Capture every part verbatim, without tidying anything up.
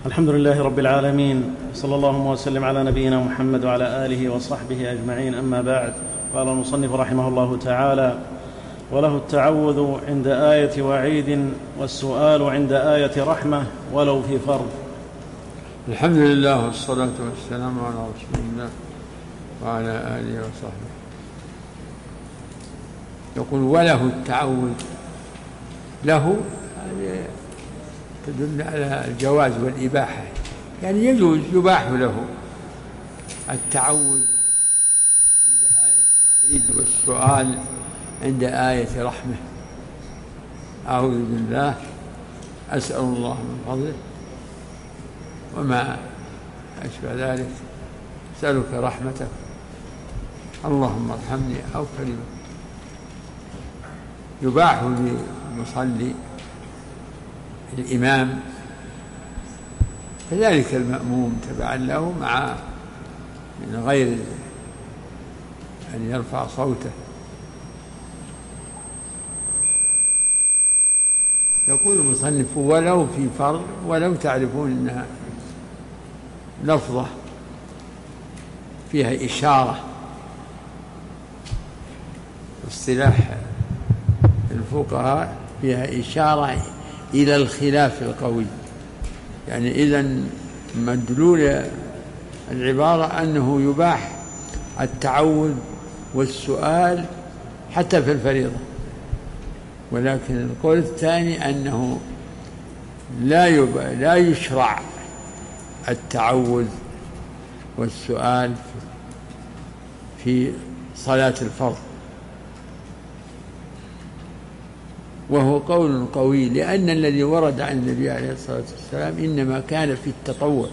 الحمد لله رب العالمين، صلى الله وسلم على نبينا محمد وعلى آله وصحبه أجمعين. أما بعد، قال المصنف رحمه الله تعالى: وله التعوذ عند آية وعيد والسؤال عند آية رحمة ولو في فرض. الحمد لله والصلاة والسلام على رسول الله وعلى آله وصحبه. يقول وله التعوذ، له يعني تدل على الجواز والإباحة، يعني يجوز يباح له التعوذ عند آية وعيد والسؤال عند آية رحمة. أعوذ بالله، أسأل الله من فضله وما أشبه ذلك، أسألك رحمتك، اللهم ارحمني، أو كلمة. يباح للمصلي الإمام كذلك المأموم تبعا له، مع من غير أن يرفع صوته. يقول المصنف ولو في فرض، ولو تعرفون أنها لفظة فيها إشارة، اصطلاح الفقهاء فيها إشارة إلى الخلاف القوي، يعني إذن مدلول العبارة أنه يباح التعوذ والسؤال حتى في الفريضة، ولكن القول الثاني أنه لا لا يشرع التعوذ والسؤال في صلاة الفرض، وهو قول قوي، لأن الذي ورد عن النبي عليه الصلاة والسلام إنما كان في التطوع،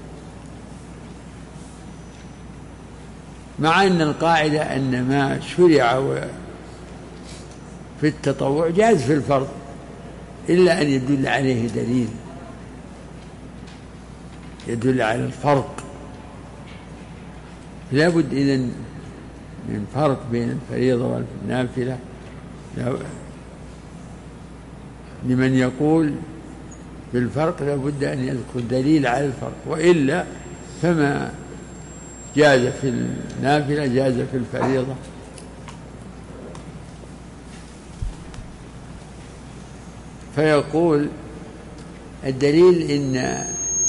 مع أن القاعدة أن ما شرع في التطوع جاز في الفرض، إلا أن يدل عليه دليل يدل على الفرق. لا بد إذن من فرق بين الفريضة والنافلة لمن يقول بالفرق، لا بد أن يذكر دليل على الفرق، وإلا فما جاز في النافلة جاز في الفريضة. فيقول الدليل إن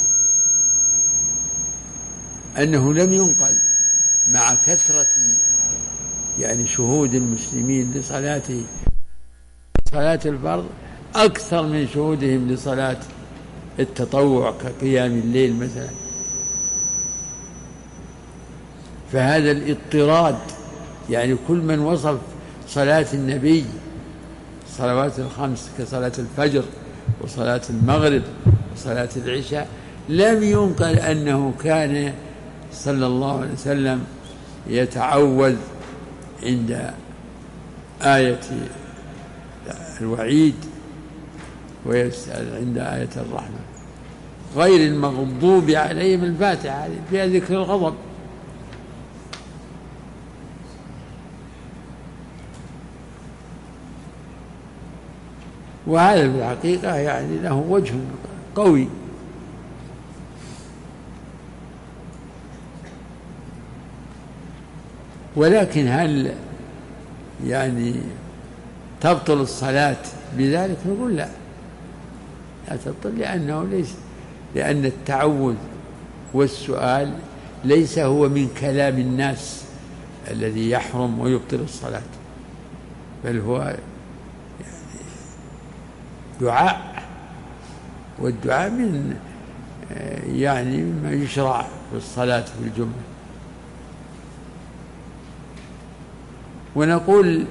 أنه لم ينقل مع كثرة يعني شهود المسلمين لصلاته صلاة الفرض أكثر من شهودهم لصلاة التطوع كقيام الليل مثلا، فهذا الاضطراد، يعني كل من وصف صلاة النبي الصلوات الخمس كصلاة الفجر وصلاة المغرب وصلاة العشاء لم ينقل أنه كان صلى الله عليه وسلم يتعوذ عند آية الوعيد ويسأل عند آية الرحمة، غير المغضوب عليهم الفاتحة فيها ذكر الغضب. وهذا في الحقيقة يعني له وجه قوي، ولكن هل يعني تبطل الصلاة بذلك؟ نقول لا، لا تبطل، لأنه ليس لأن التعوذ والسؤال ليس هو من كلام الناس الذي يحرم ويبطل الصلاة، بل هو يعني دعاء، والدعاء من يعني ما يشرع في الصلاة في الجملة. ونقول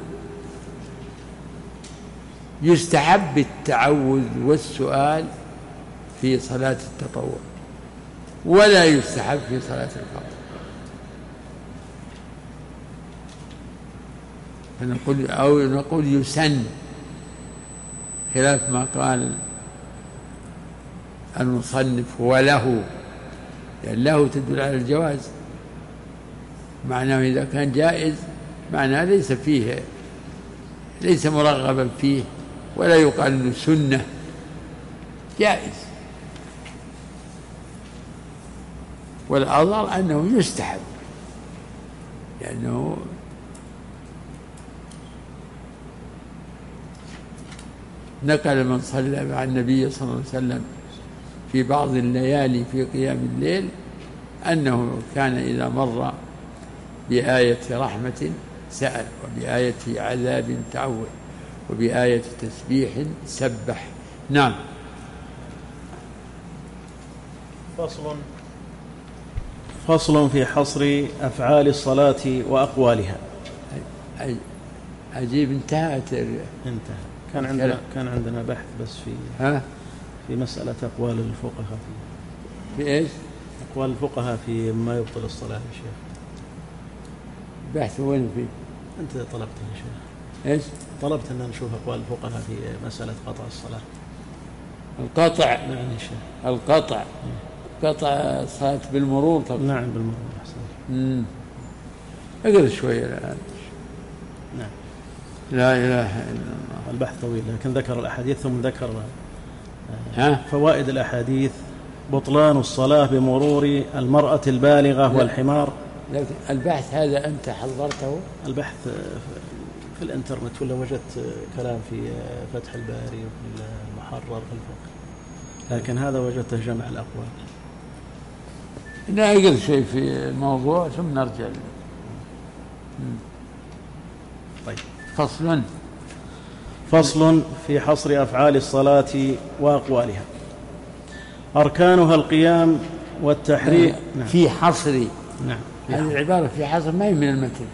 يستحب التعوذ والسؤال في صلاة التطوع، ولا يستحب في صلاة الفرض. فنقول أو نقول يسن، خلاف ما قال المصنف وله، لأن له تدل على الجواز، معناه إذا كان جائز معناه ليس فيه ليس مرغبا فيه، ولا يقال انه سنة، جائز. والأظهر أنه يستحب، لأنه نقل من صلى مع النبي صلى الله عليه وسلم في بعض الليالي في قيام الليل أنه كان إذا مر بآية رحمة سأل، وبآية عذاب تعوذ، وبآية تسبيح سبح. نعم. فصل فصل في حصر أفعال الصلاة وأقوالها. عجيب، انتهت انتهى. كان عندنا كان عندنا بحث بس في ها في مسألة أقوال الفقهاء في, في إيش؟ أقوال الفقهاء في ما يبطل الصلاة يا شيخ. بحث وين فيه؟ أنت طلبت يا شيخ. إيش؟ طلبت أن نشوف أقوال الفقهاء في مسألة قطع الصلاة. القطع. نعم يا شيخ. القطع. قطع الصلاة بالمرور طبعا. نعم بالمرور. أحسن. امم اقرأ شوية الآن. نعم. لا إله إلا الله. البحث طويل، لكن ذكر الأحاديث ثم ذكر ها؟ فوائد الأحاديث. بطلان الصلاة بمرور المرأة البالغة والحمار. لكن البحث هذا أنت حضرته؟ البحث في الانترنت، ولا وجدت كلام في فتح الباري وفي المحرر في الفقه، لكن هذا وجدته جمع الأقوال. نأجل شيء في الموضوع ثم نرجع. طيب. فصل فصل في حصر أفعال الصلاة وأقوالها. أركانها القيام والتحريك. نعم. في حصر. نعم. هذه العبارة في حصر ما هي من المتن،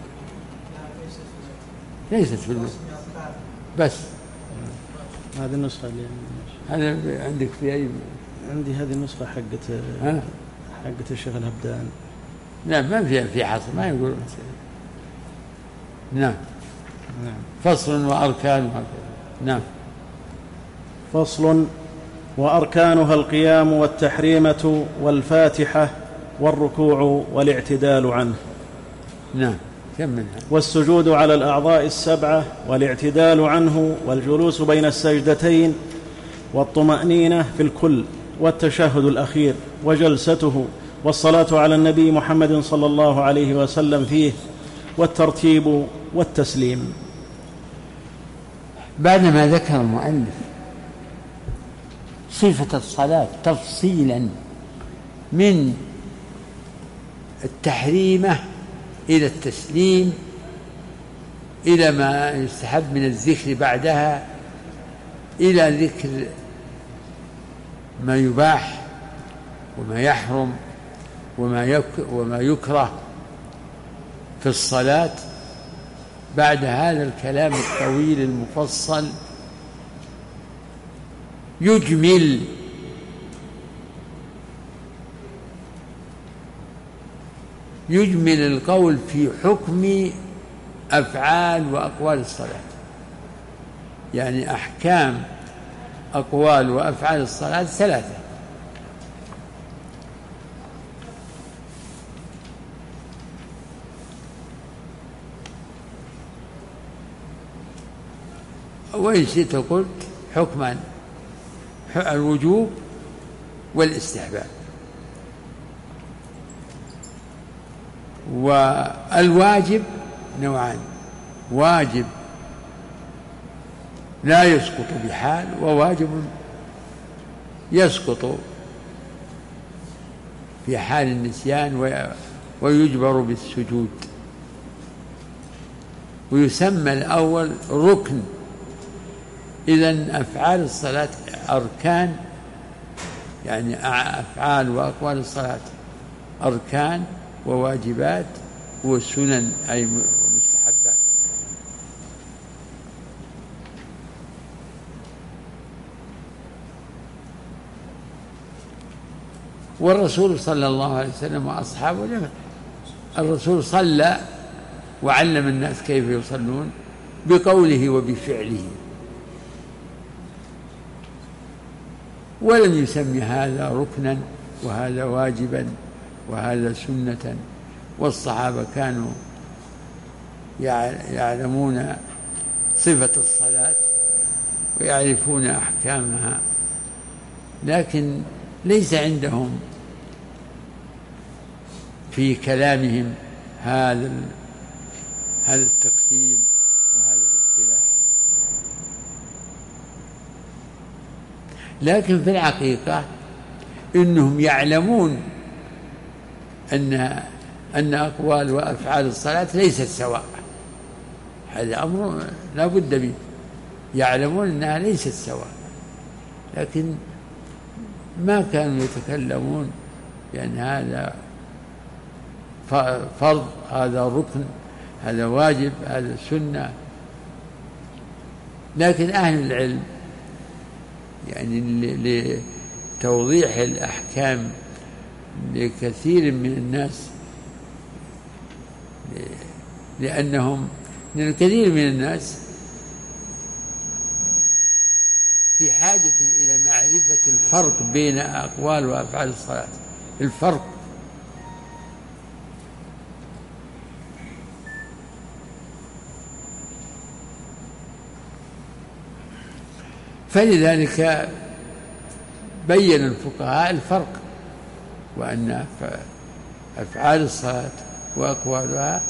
ليست في المتن بس. هذه النسخة اللي هذا عندك في أي؟ عندي هذه النسخة حقت حقت الشيخ الهبدان. لا ما فيها في حصر، ما يقول. نعم. نعم. فصل وأركان. نعم. فصل وأركانها القيام والتحريمة والفاتحة والركوع والاعتدال عنه. نعم. كم منها؟ والسجود على الأعضاء السبعة والاعتدال عنه والجلوس بين السجدتين والطمأنينة في الكل والتشهد الأخير وجلسته والصلاة على النبي محمد صلى الله عليه وسلم فيه والترتيب والتسليم. بعدما ذكر المؤلف صفة الصلاة تفصيلا من التحريمة إلى التسليم إلى ما يستحب من الذكر بعدها إلى ذكر ما يباح وما يحرم وما يك وما يكره في الصلاة، بعد هذا الكلام الطويل المفصل يجمل يجمل القول في حكم أفعال وأقوال الصلاة، يعني أحكام أقوال وأفعال الصلاة ثلاثة. وإن شئت قلت حكمان: الوجوب والاستحباب. والواجب نوعان: واجب لا يسقط بحال، وواجب يسقط في حال النسيان ويجبر بالسجود. ويسمى الأول ركن. إذن أفعال الصلاة أركان، يعني أفعال وأقوال الصلاة أركان وواجبات وسنن أي مستحبات. والرسول صلى الله عليه وسلم وأصحابه لم الرسول صلى وعلم الناس كيف يصلون بقوله وبفعله، ولم يسمي هذا ركنا وهذا واجبا وهذا سنة. والصحابة كانوا يعلمون صفة الصلاة ويعرفون أحكامها، لكن ليس عندهم في كلامهم هذا هذا التقسيم وهذا الاصطلاح. لكن في الحقيقة إنهم يعلمون أن أن أقوال وأفعال الصلاة ليست سواء، هذا أمر لا بد منه، يعلمون أنها ليست سواء، لكن ما كانوا يتكلمون لأن هذا فرض، هذا ركن، هذا واجب، هذا سنة. لكن أهل العلم يعني لتوضيح الأحكام لكثير من الناس، لأنهم لأن كثير من الناس في حاجة إلى معرفة الفرق بين أقوال وأفعال الصلاة، الفرق. فلذلك بين الفقهاء الفرق، وأن أفعال الصلاة وأقوالها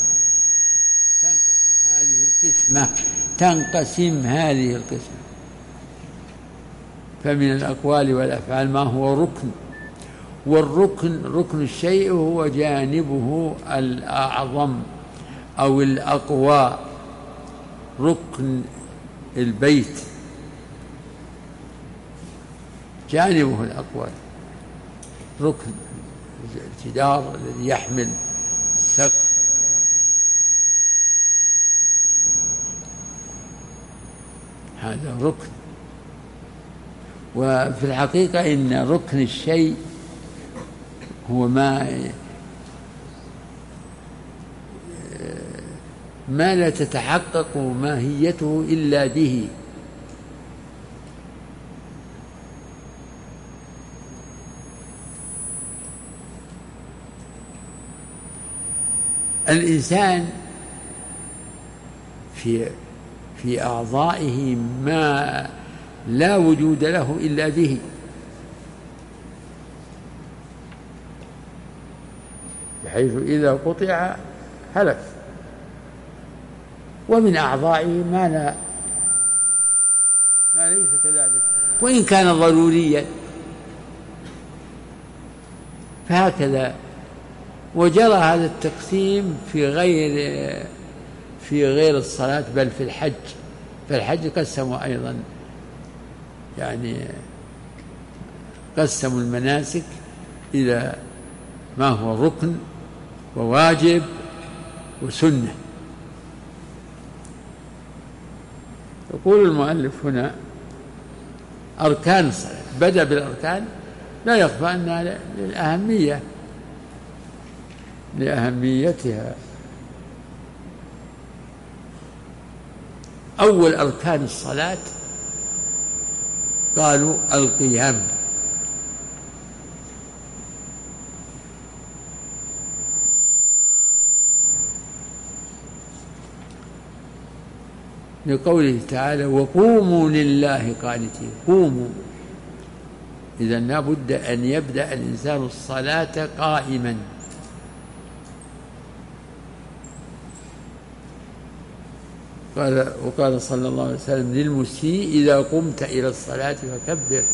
تنقسم هذه القسمة تنقسم هذه القسمة فمن الأقوال والأفعال ما هو ركن، والركن ركن الشيء هو جانبه الأعظم أو الأقوى. ركن البيت جانبه الأقوى، ركن الجدار الذي يحمل السقف هذا ركن. وفي الحقيقة إن ركن الشيء هو ما ما لا تتحقق ماهيته إلا به. الإنسان في في أعضائه ما لا وجود له إلا به، بحيث إذا قطع هلك، ومن أعضائه ما لا ما ليس كذلك وإن كان ضروريا. فهكذا وجرى هذا التقسيم في غير في غير الصلاة، بل في الحج. في الحج قسموا أيضا، يعني قسموا المناسك إلى ما هو ركن وواجب وسنة. يقول المؤلف هنا أركان الصلاة، بدأ بالأركان، لا يخفى أنها للأهمية لأهميتها. أول أركان الصلاة قالوا القيام، لقوله تعالى وقوموا لله قانتين. قوموا، إذن لا بد أن يبدأ الإنسان الصلاة قائما. قال وقال صلى الله عليه وسلم للمسيء إذا قمت إلى الصلاة فكبر.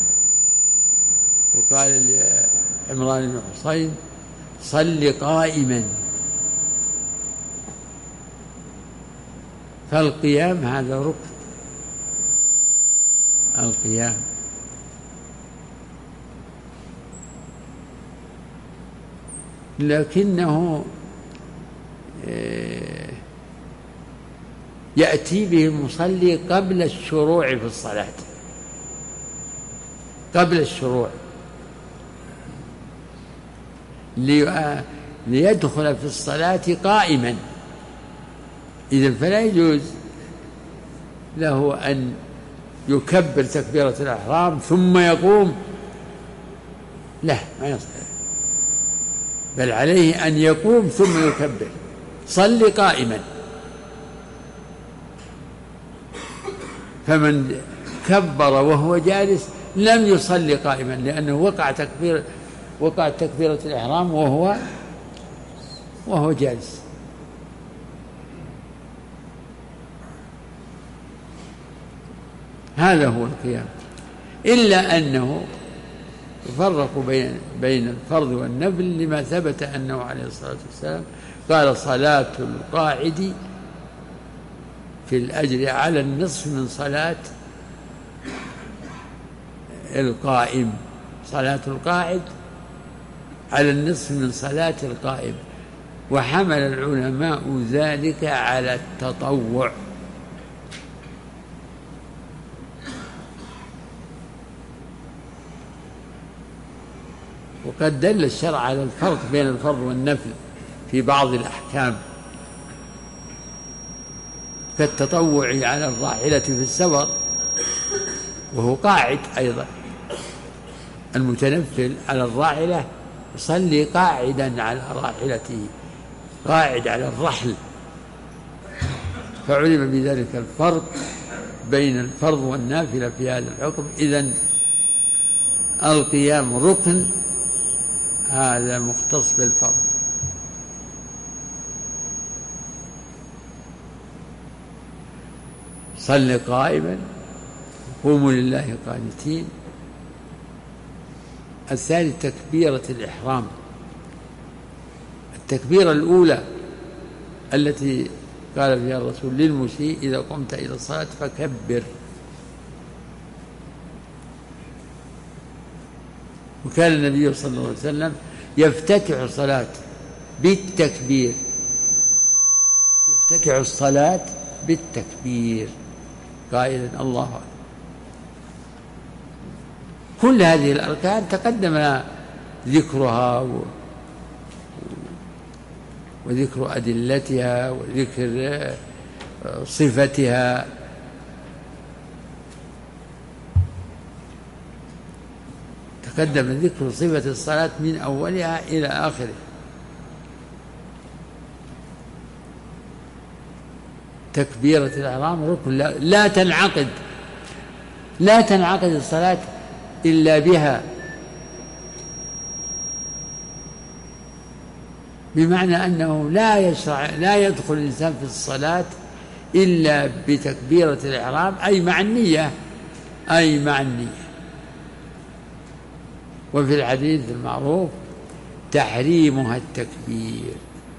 وقال لعمران بن حصين صل قائما. فالقيام هذا ركن، القيام. لكنه يأتي به المصلي قبل الشروع في الصلاة، قبل الشروع، ليدخل في الصلاة قائما. إذن فلا يجوز له أن يكبر تكبيرة الإحرام ثم يقوم، لا، ما يصح، بل عليه أن يقوم ثم يكبر. صل قائما. فمن كبر وهو جالس لم يصلي قائما، لأنه وقع تكبير وقع تكبيرة الإحرام وهو وهو جالس. هذا هو القيام، إلا أنه يفرق بين بين الفرض والنفل لما ثبت أنه عليه الصلاة والسلام قال: صلاة القاعد في الأجر على النصف من صلاة القائم. صلاة القاعد على النصف من صلاة القائم. وحمل العلماء ذلك على التطوع، وقد دل الشرع على الفرق بين الفرض والنفل في بعض الأحكام، كالتطوع على الراحلة في السفر وهو قاعد أيضا. المتنفل على الراحلة يصلي قاعدا على راحلته، قاعد على الرحل. فعلم بذلك الفرق بين الفرض والنافلة في هذا الحكم. إذن القيام ركن، هذا مختص بالفرض. صل قائما، قوموا لله قانتين. الثاني تكبيرة الإحرام، التكبيرة الأولى التي قال فيها الرسول للمسيء: إذا قمت إلى الصلاة فكبر. وكان النبي صلى الله عليه وسلم يفتتح الصلاة بالتكبير، يفتتح الصلاة بالتكبير قائلا: الله أكبر. كل هذه الأركان تقدم ذكرها وذكر أدلتها وذكر صفتها. تقدم ذكر صفة الصلاة من أولها إلى آخره. تكبيرة الإحرام ركن لا, لا تنعقد لا تنعقد الصلاة إلا بها، بمعنى أنه لا يشرع لا يدخل الإنسان في الصلاة إلا بتكبيرة الإحرام، أي مع النية أي مع النية. وفي الحديث المعروف: تحريمها التكبير.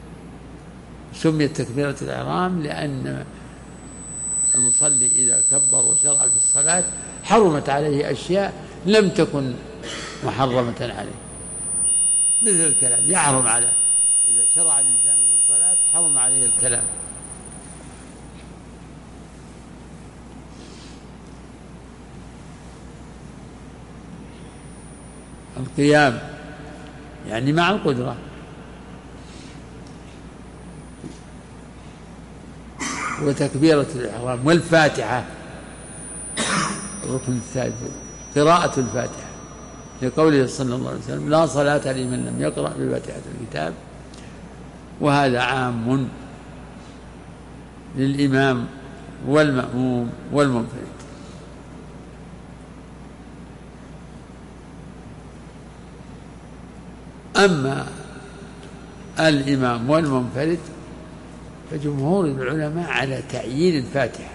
سميت تكبيرة الإحرام لأن المصلي إذا كبر وشرع في الصلاة حرمت عليه أشياء لم تكن محرمة عليه، مثل الكلام يحرم عليه. إذا شرع الإنسان في الصلاة حرم عليه الكلام. القيام يعني مع القدرة. وتكبيرة الإحرام والفاتحة الركن الثالث قراءة الفاتحة، لقوله صلى الله عليه وسلم: لا صلاة لمن لم يقرأ بفاتحة الكتاب. وهذا عام للإمام والمأموم والمنفرد. أما الإمام والمنفرد فجمهور العلماء على تعيين الفاتحة،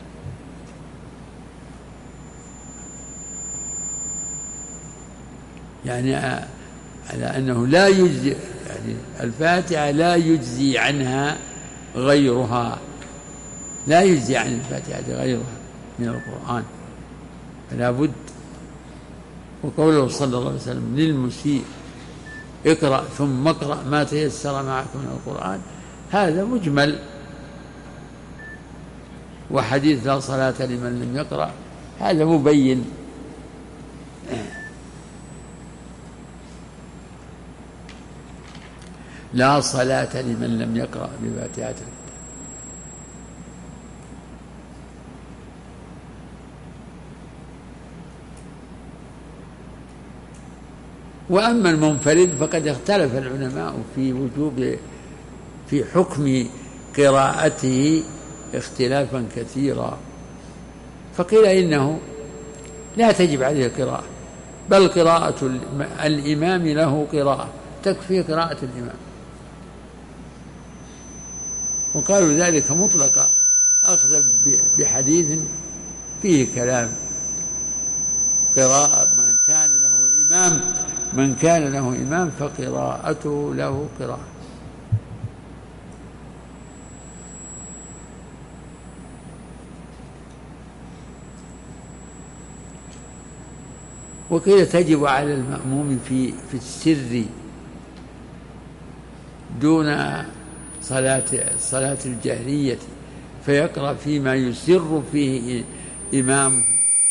يعني على أنه لا يجزي، يعني الفاتحة لا يجزي عنها غيرها، لا يجزي عن الفاتحة غيرها من القرآن، فلا بد. وقوله صلى الله عليه وسلم للمسيء: اقرأ ثم اقرأ ما تيسر معك من القرآن، هذا مجمل. وحديث لا صلاة لمن لم يقرأ هذا مبين. لا صلاة لمن لم يقرأ بفاتحة الكتاب. وأما المنفرد فقد اختلف العلماء في وجوب في حكم قراءته اختلافا كثيرا، فقيل إنه لا تجب عليه القراءة، بل قراءة الإمام له قراءة تكفي قراءة الإمام. وقالوا ذلك مطلقا أخذ بحديث فيه كلام. قراءة من كان له إمام من كان له إمام فقراءته له قراءة. وقيل تجب على المأموم في في السر دون صلاة صلاة الجهرية، فيقرأ فيما يسر فيه إمامه.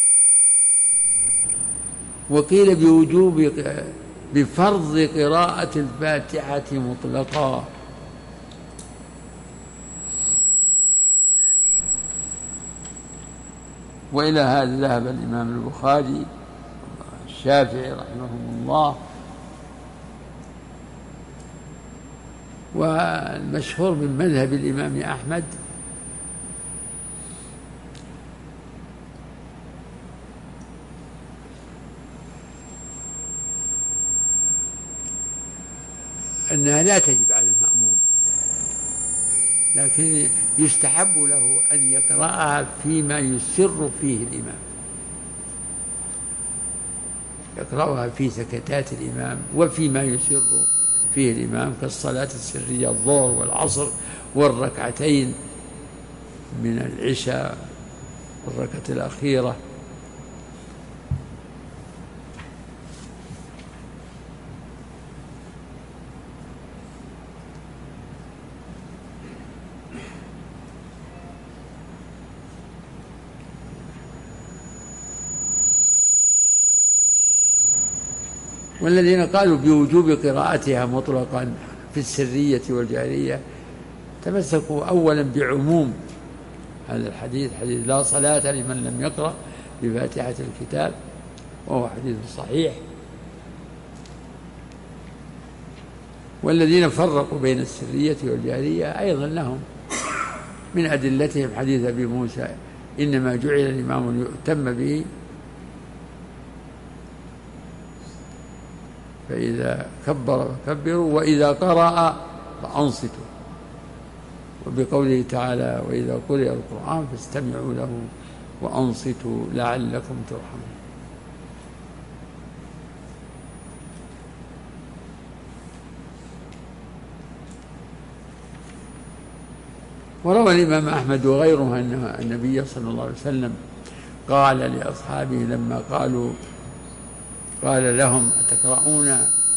وقيل بوجوب بفرض قراءة الفاتحة مطلقا. وإلى هذا ذهب الإمام البخاري الشافعي رحمهم الله. والمشهور من مذهب الإمام أحمد أنها لا تجب على المأموم، لكن يستحب له أن يقرأها فيما يسر فيه الإمام، يقرأها في سكتات الإمام وفيما يسر فيه الإمام كالصلاة السرية الظهر والعصر والركعتين من العشاء والركعة الأخيرة. والذين قالوا بوجوب قراءتها مطلقا في السرية والجهرية تمسكوا أولا بعموم هذا الحديث، حديث لا صلاة لمن لم يقرأ بفاتحة الكتاب، وهو حديث صحيح. والذين فرقوا بين السرية والجهرية أيضا لهم من أدلتهم حديث أبي موسى إنما جعل الإمام ليؤتم به، فإذا كبر فكبروا وإذا قرأ فأنصتوا، وبقوله تعالى وإذا قرئ القرآن فاستمعوا له وأنصتوا لعلكم ترحمون. وروى الإمام أحمد وغيره أن النبي صلى الله عليه وسلم قال لأصحابه لما قالوا قال لهم أتقرؤون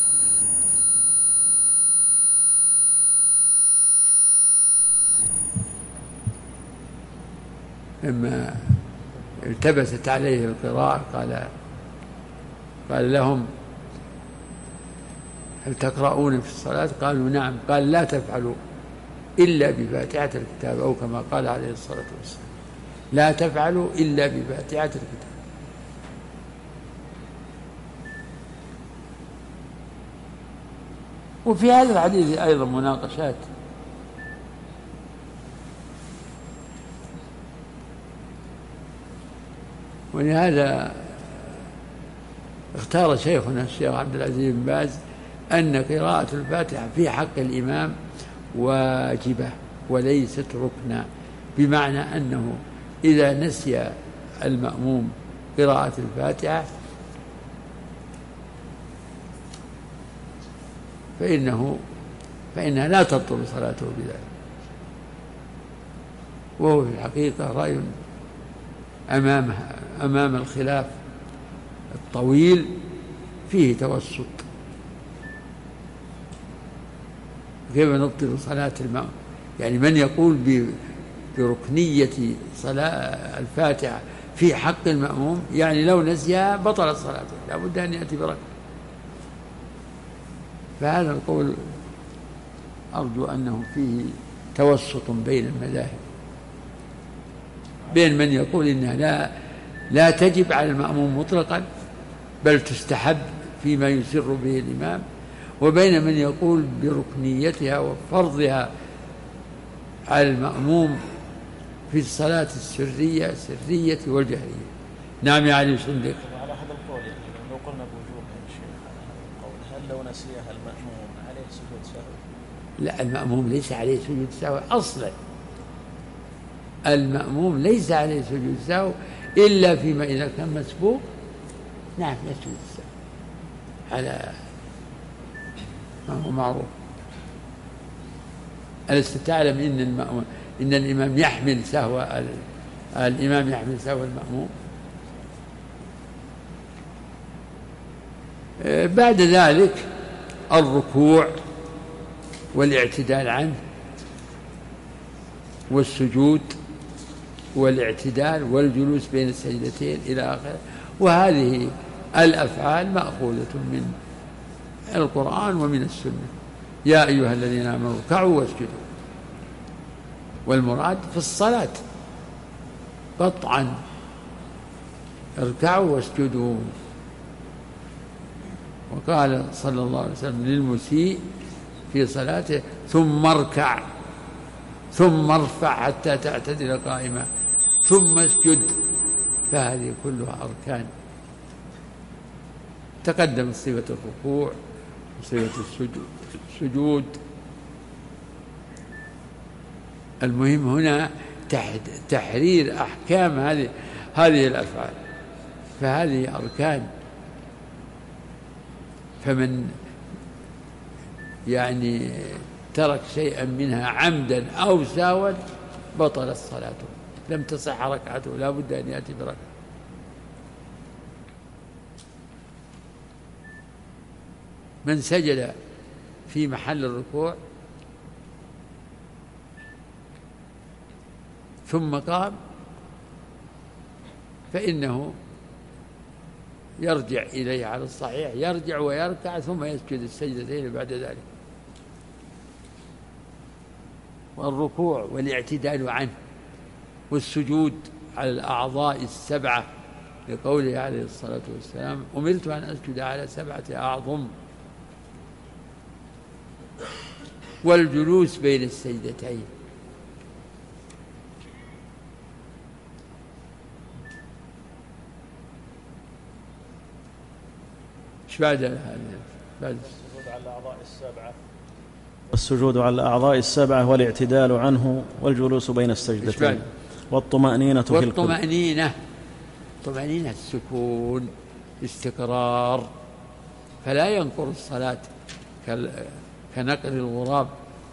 لما التبست عليه القراءة قال قال لهم هل تقرؤون في الصلاة؟ قالوا نعم. قال لا تفعلوا إلا بفاتحة الكتاب، أو كما قال عليه الصلاة والسلام لا تفعلوا إلا بفاتحة الكتاب. وفي هذا الحديث أيضا مناقشات، ولهذا اختار شيخنا الشيخ عبد العزيز بن باز أن قراءة الفاتحة في حق الإمام واجبة وليست ركنا، بمعنى أنه إذا نسي المأموم قراءة الفاتحة فإنه فإنها لا تبطل صلاته بذلك. وهو في الحقيقة رأي أمام أمام الخلاف الطويل فيه توسط. كيف نبطل صلاة المأموم؟ يعني من يقول بركنية صلاة الفاتحة في حق المأموم يعني لو نسيها بطلت صلاته، لا بد أن يأتي بركعة. فهذا القول أرجو أنه فيه توسط بين المذاهب، بين من يقول إنها لا لا تجب على المأموم مطلقا بل تستحب فيما يسر به الإمام، وبين من يقول بركنيتها وفرضها على المأموم في الصلاة السرية السرية والجهرية. نعم يا علي صندق. على هذا القول يعني لو قلنا بوجوب يا شيخ على هذا القول، هل لو نسيها المأموم عليه سجود سهو؟ لا، المأموم ليس عليه سجود سهو أصلا. المأموم ليس عليه سجود سهو إلا فيما إذا كان مسبوق، نعم يسجد السهو على ما هو معروف. ألست تعلم إن المأموم إن الإمام يحمل سهو الإمام يحمل سهو المأموم؟ بعد ذلك الركوع والاعتدال عنه، والسجود والاعتدال والجلوس بين السجدتين إلى آخره. وهذه الأفعال مأخوذة من القرآن ومن السنة. يا أيها الذين آمنوا اركعوا واسجدوا، والمراد في الصلاة قطعا اركعوا واسجدوا. وقال صلى الله عليه وسلم للمسيء في صلاته ثم اركع ثم ارفع حتى تعتدل قائما ثم اسجد. فهذه كلها أركان. تقدم صفة الركوع وصفة السجود. المهم هنا تحرير أحكام هذه هذه الأفعال، فهذه أركان. فمن يعني ترك شيئا منها عمدا أو سهوا بطلت صلاته، لم تصح ركعته، لا بد أن يأتي بركعة. من سجد في محل الركوع ثم قام فإنه يرجع إليه على الصحيح، يرجع ويركع ثم يسجد السجدتين بعد ذلك. والركوع والاعتدال عنه والسجود على الأعضاء السبعة، لقوله عليه الصلاة والسلام أمرت أن أسجد على سبعة أعظم. والجلوس بين السجدتين، ايش بعد هذا؟ بعد السجود على الأعضاء السبعة والسجود على الأعضاء السبعة والاعتدال عنه والجلوس بين السجدتين والطمأنينة في الكل. والطمأنينة طمأنينة السكون، استقرار، فلا ينقر الصلاة كنقر الغراب.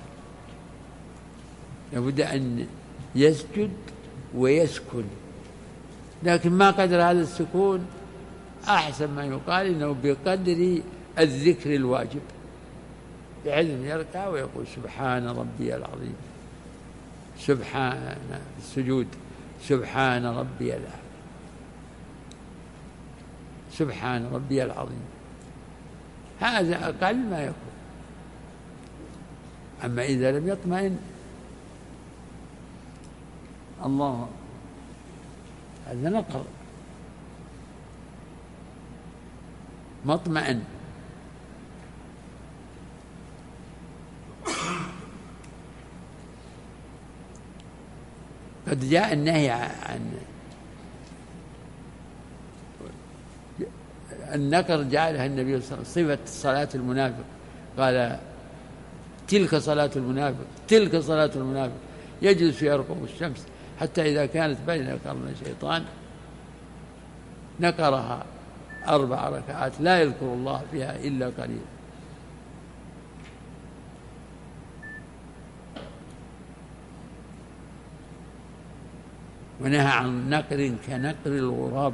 لابد أن يسجد ويسكن، لكن ما قدر هذا السكون أحسن ما يقال إنه بقدر الذكر الواجب، بحيث يركع ويقول سبحان ربي العظيم، سبحان السجود سبحان ربي الأعلى، سبحان ربي العظيم. هذا أقل ما يكون. أما إذا لم يطمئن الله، هذا نقر مطمئن. قد جاء النهي عن النقر، جعلها النبي صلى الله عليه وسلم صفة صلاة المنافق، قال تلك صلاة المنافق، تلك صلاة المنافق، يجلس يرقب الشمس حتى إذا كانت بين قرن شيطان نقرها أربع ركعات لا يذكر الله فيها إلا قليلا. ونهى عن نقر كنقر الغراب.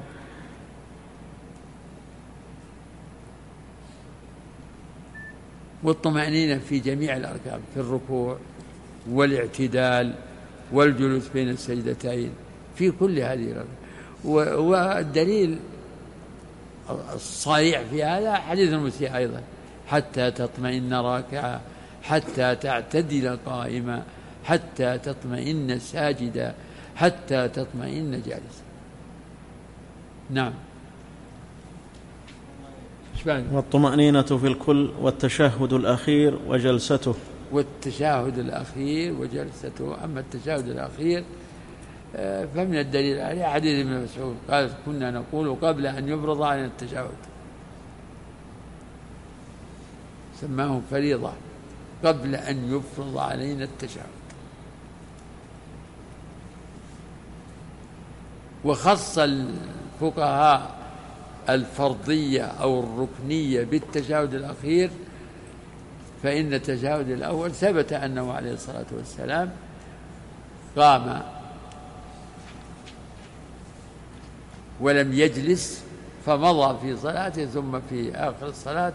والطمأنينة في جميع الأركان، في الركوع والاعتدال والجلوس بين السجدتين، في كل هذه الأركان. والدليل الصريح في هذا حديث المسيء أيضا، حتى تطمئن راكعا، حتى تعتدل قائما، حتى تطمئن ساجدا، حتى تطمئن جالسا. نعم. والطمأنينة في الكل والتشهد الأخير وجلسته. والتشهد الأخير وجلسته. أما التشهد الأخير فمن الدليل عليه حديث ابن مسعود قال كنا نقول قبل أن يفرض علينا التشهد، سماه فريضة قبل أن يفرض علينا التشهد. وخص الفقهاء الفرضية أو الركنية بالتشهد الأخير، فإن التشهد الأول ثبت أنه عليه الصلاة والسلام قام ولم يجلس فمضى في صلاته، ثم في آخر الصلاة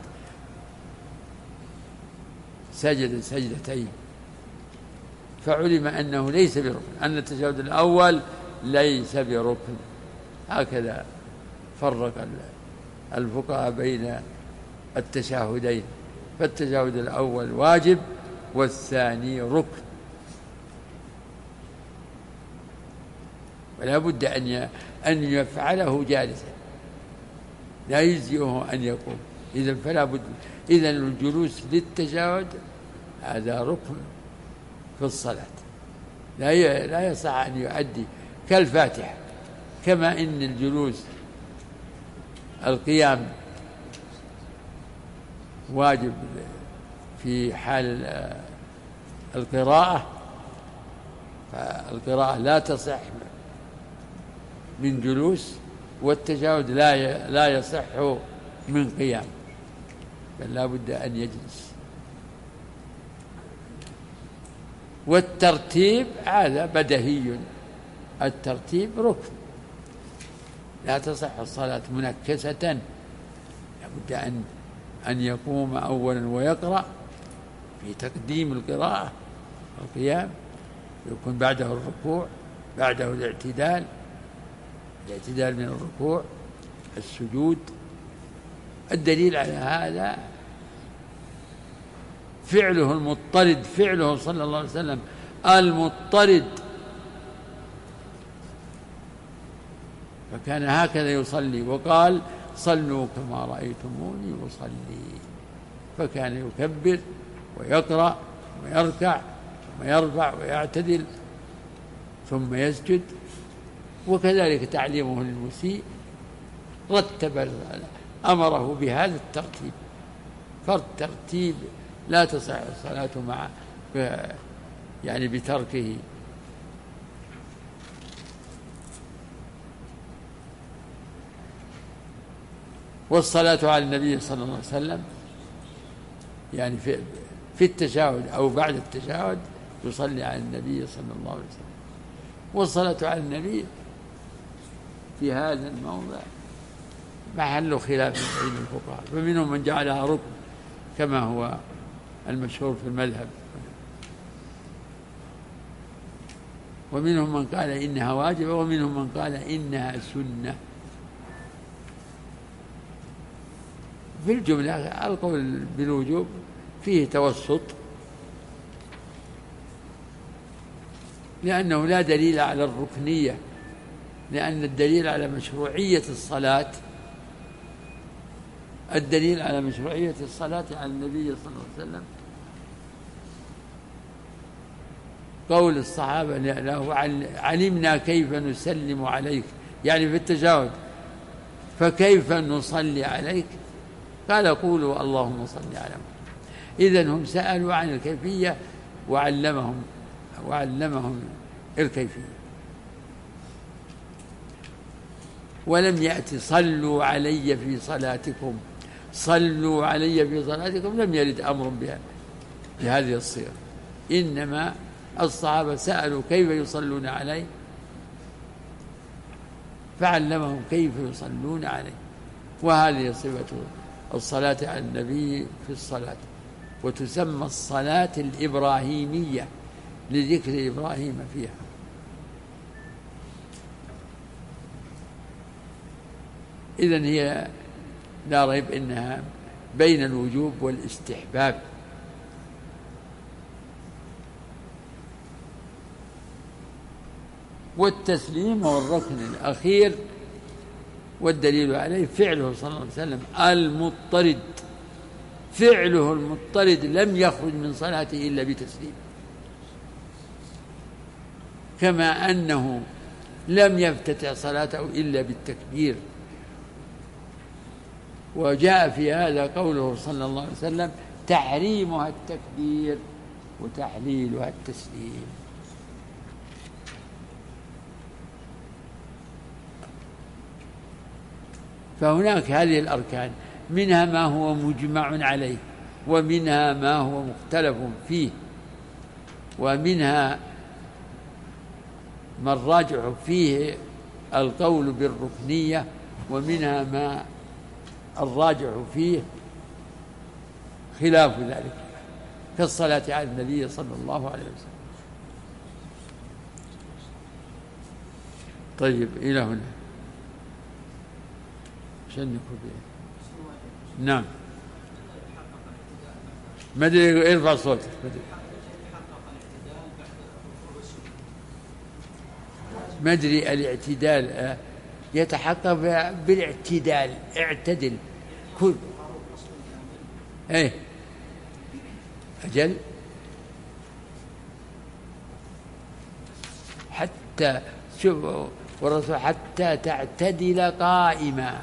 سجد سجدتين، فعلم أنه ليس بركن، أن التشهد الأول ليس بركن. هكذا فرق الفقهاء بين التشهدين، فالتشهد الأول واجب والثاني ركن، ولا بد أن أن يفعله جالسا، لا يجزئه أن يقوم. إذن فلا بد، إذن الجلوس للتشهد هذا ركن في الصلاة، لا لا يصح أن يؤدي كالفاتحة، كما إن الجلوس القيام واجب في حال القراءة، فالقراءة لا تصح من جلوس، والتشهد لا لا يصح من قيام، بل لا بد أن يجلس. والترتيب هذا بديهي، الترتيب ركن، لا تصح الصلاة منكسة، لا بد أن أن يقوم أولا ويقرأ في تقديم القراءة القيام، يكون بعده الركوع، بعده الاعتدال، الاعتدال من الركوع، السجود. الدليل على هذا فعله المضطرد، فعله صلى الله عليه وسلم المضطرد، فكان هكذا يصلي، وقال صلوا كما رأيتموني أصلي، فكان يكبر ويقرأ ويركع ثم يرفع ويعتدل ثم يسجد. وكذلك تعليمه للمسيء رتب أمره بهذا الترتيب، فالترتيب لا تصح الصلاة مع يعني بتركه. والصلاة على النبي صلى الله عليه وسلم يعني في في التشهد أو بعد التشهد يصلي على النبي صلى الله عليه وسلم. والصلاة على النبي في هذا الموضع محل خلاف بين الفقهاء، فمنهم من جعلها ركن كما هو المشهور في المذهب، ومنهم من قال إنها واجبة، ومنهم من قال إنها سنة. في الجملة القول بالوجوب فيه توسط، لأنه لا دليل على الركنية، لأن الدليل على مشروعية الصلاة، الدليل على مشروعية الصلاة على النبي صلى الله عليه وسلم قول الصحابة له علمنا كيف نسلم عليك، يعني في التشهد، فكيف نصلي عليك؟ قال قولوا اللهم صل على محمد. إذن هم سألوا عن الكيفية وعلمهم وعلمهم الكيفية، ولم يأتي صلوا علي في صلاتكم، صلوا علي في صلاتكم، لم يرد أمر بها بهذه الصيغة، إنما الصحابة سألوا كيف يصلون عليه فعلمهم كيف يصلون عليه. وهذه صفة الصلاة على النبي في الصلاة، وتسمى الصلاة الإبراهيمية لذكر إبراهيم فيها. إذن هي لا ريب إنها بين الوجوب والاستحباب. والتسليم هو الركن الأخير، والدليل عليه فعله صلى الله عليه وسلم المضطرد، فعله المضطرد لم يخرج من صلاته إلا بتسليم، كما أنه لم يفتتح صلاته إلا بالتكبير. وجاء في هذا قوله صلى الله عليه وسلم تحريمها التكبير وتحليلها التسليم. فهناك هذه الأركان، منها ما هو مجمع عليه، ومنها ما هو مختلف فيه، ومنها ما الراجع فيه القول بالركنية، ومنها ما الراجع فيه خلاف ذلك، كالصلاة على النبي صلى الله عليه وسلم. طيب إلى هنا عشان نكون بيه. نعم ما ادري، ارفع صوتك. ما ادري الاعتدال يتحقق بالاعتدال، اعتدل كل ايه اجل حتى شوف والرسول حتى تعتدل قائما.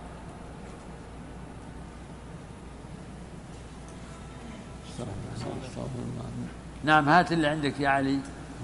نعم هات اللي عندك يا علي.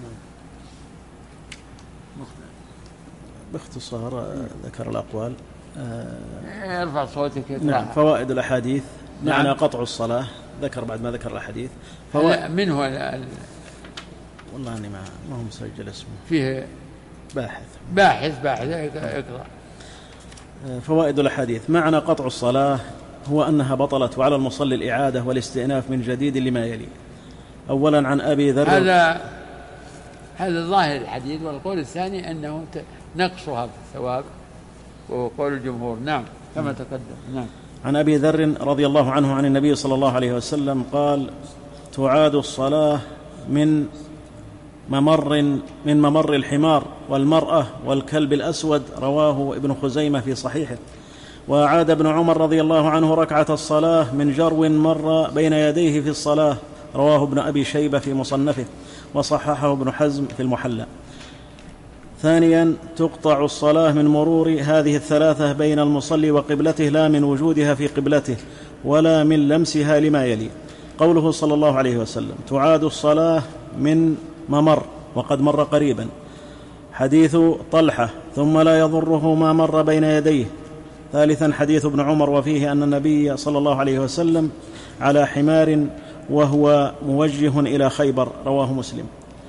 باختصار ذكر الأقوال. ارفع صوتك. نعم. فوائد الأحاديث. معنى نعم. قطع الصلاة ذكر بعد ما ذكر الأحاديث. فوائد من هو ال... والله أني ما ما هو مسجل اسمه. فيه باحث باحث باحث اقرأ. فوائد الأحاديث. معنى قطع الصلاة هو أنها بطلت وعلى المصلي الإعادة والاستئناف من جديد لما يلي. أولا عن أبي ذر. هذا هذا ظاهر الحديث، والقول الثاني أنه نقصها في الثواب، وهو قول الجمهور. نعم كما تقدم. نعم. عن أبي ذر رضي الله عنه عن النبي صلى الله عليه وسلم قال: تعاد الصلاة من ممر من ممر الحمار والمرأة والكلب الأسود. رواه ابن خزيمة في صحيحه. وأعاد ابن عمر رضي الله عنه ركعة الصلاة من جرو مر بين يديه في الصلاة. رواه ابن أبي شيبة في مصنفه، وصححه ابن حزم في المحلى. ثانيا تقطع الصلاة من مرور هذه الثلاثة بين المصلي وقبلته، لا من وجودها في قبلته ولا من لمسها لما يلي. قوله صلى الله عليه وسلم: تعاد الصلاة من ممر، وقد مر قريبا. حديث طلحة: ثم لا يضره ما مر بين يديه. ثالثا حديث ابن عمر وفيه أن النبي صلى الله عليه وسلم على حمار وهو موجه إلى خيبر. رواه مسلم.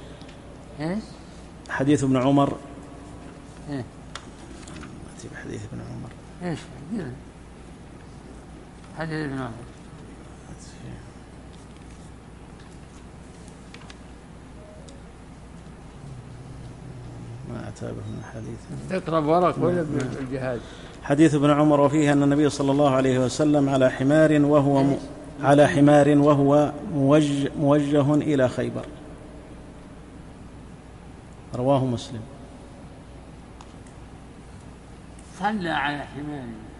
حديث ابن عمر. إيه؟ حديث ابن عمر ايش حديث ابن عمر؟ ما أتابه من حديث. تقرب ورق ولا بالجهاد. حديث ابن عمر وفيه أن النبي صلى الله عليه وسلم على حمار وهو م... على حمار وهو موجه, موجه إلى خيبر. رواه مسلم. صلى على حمار.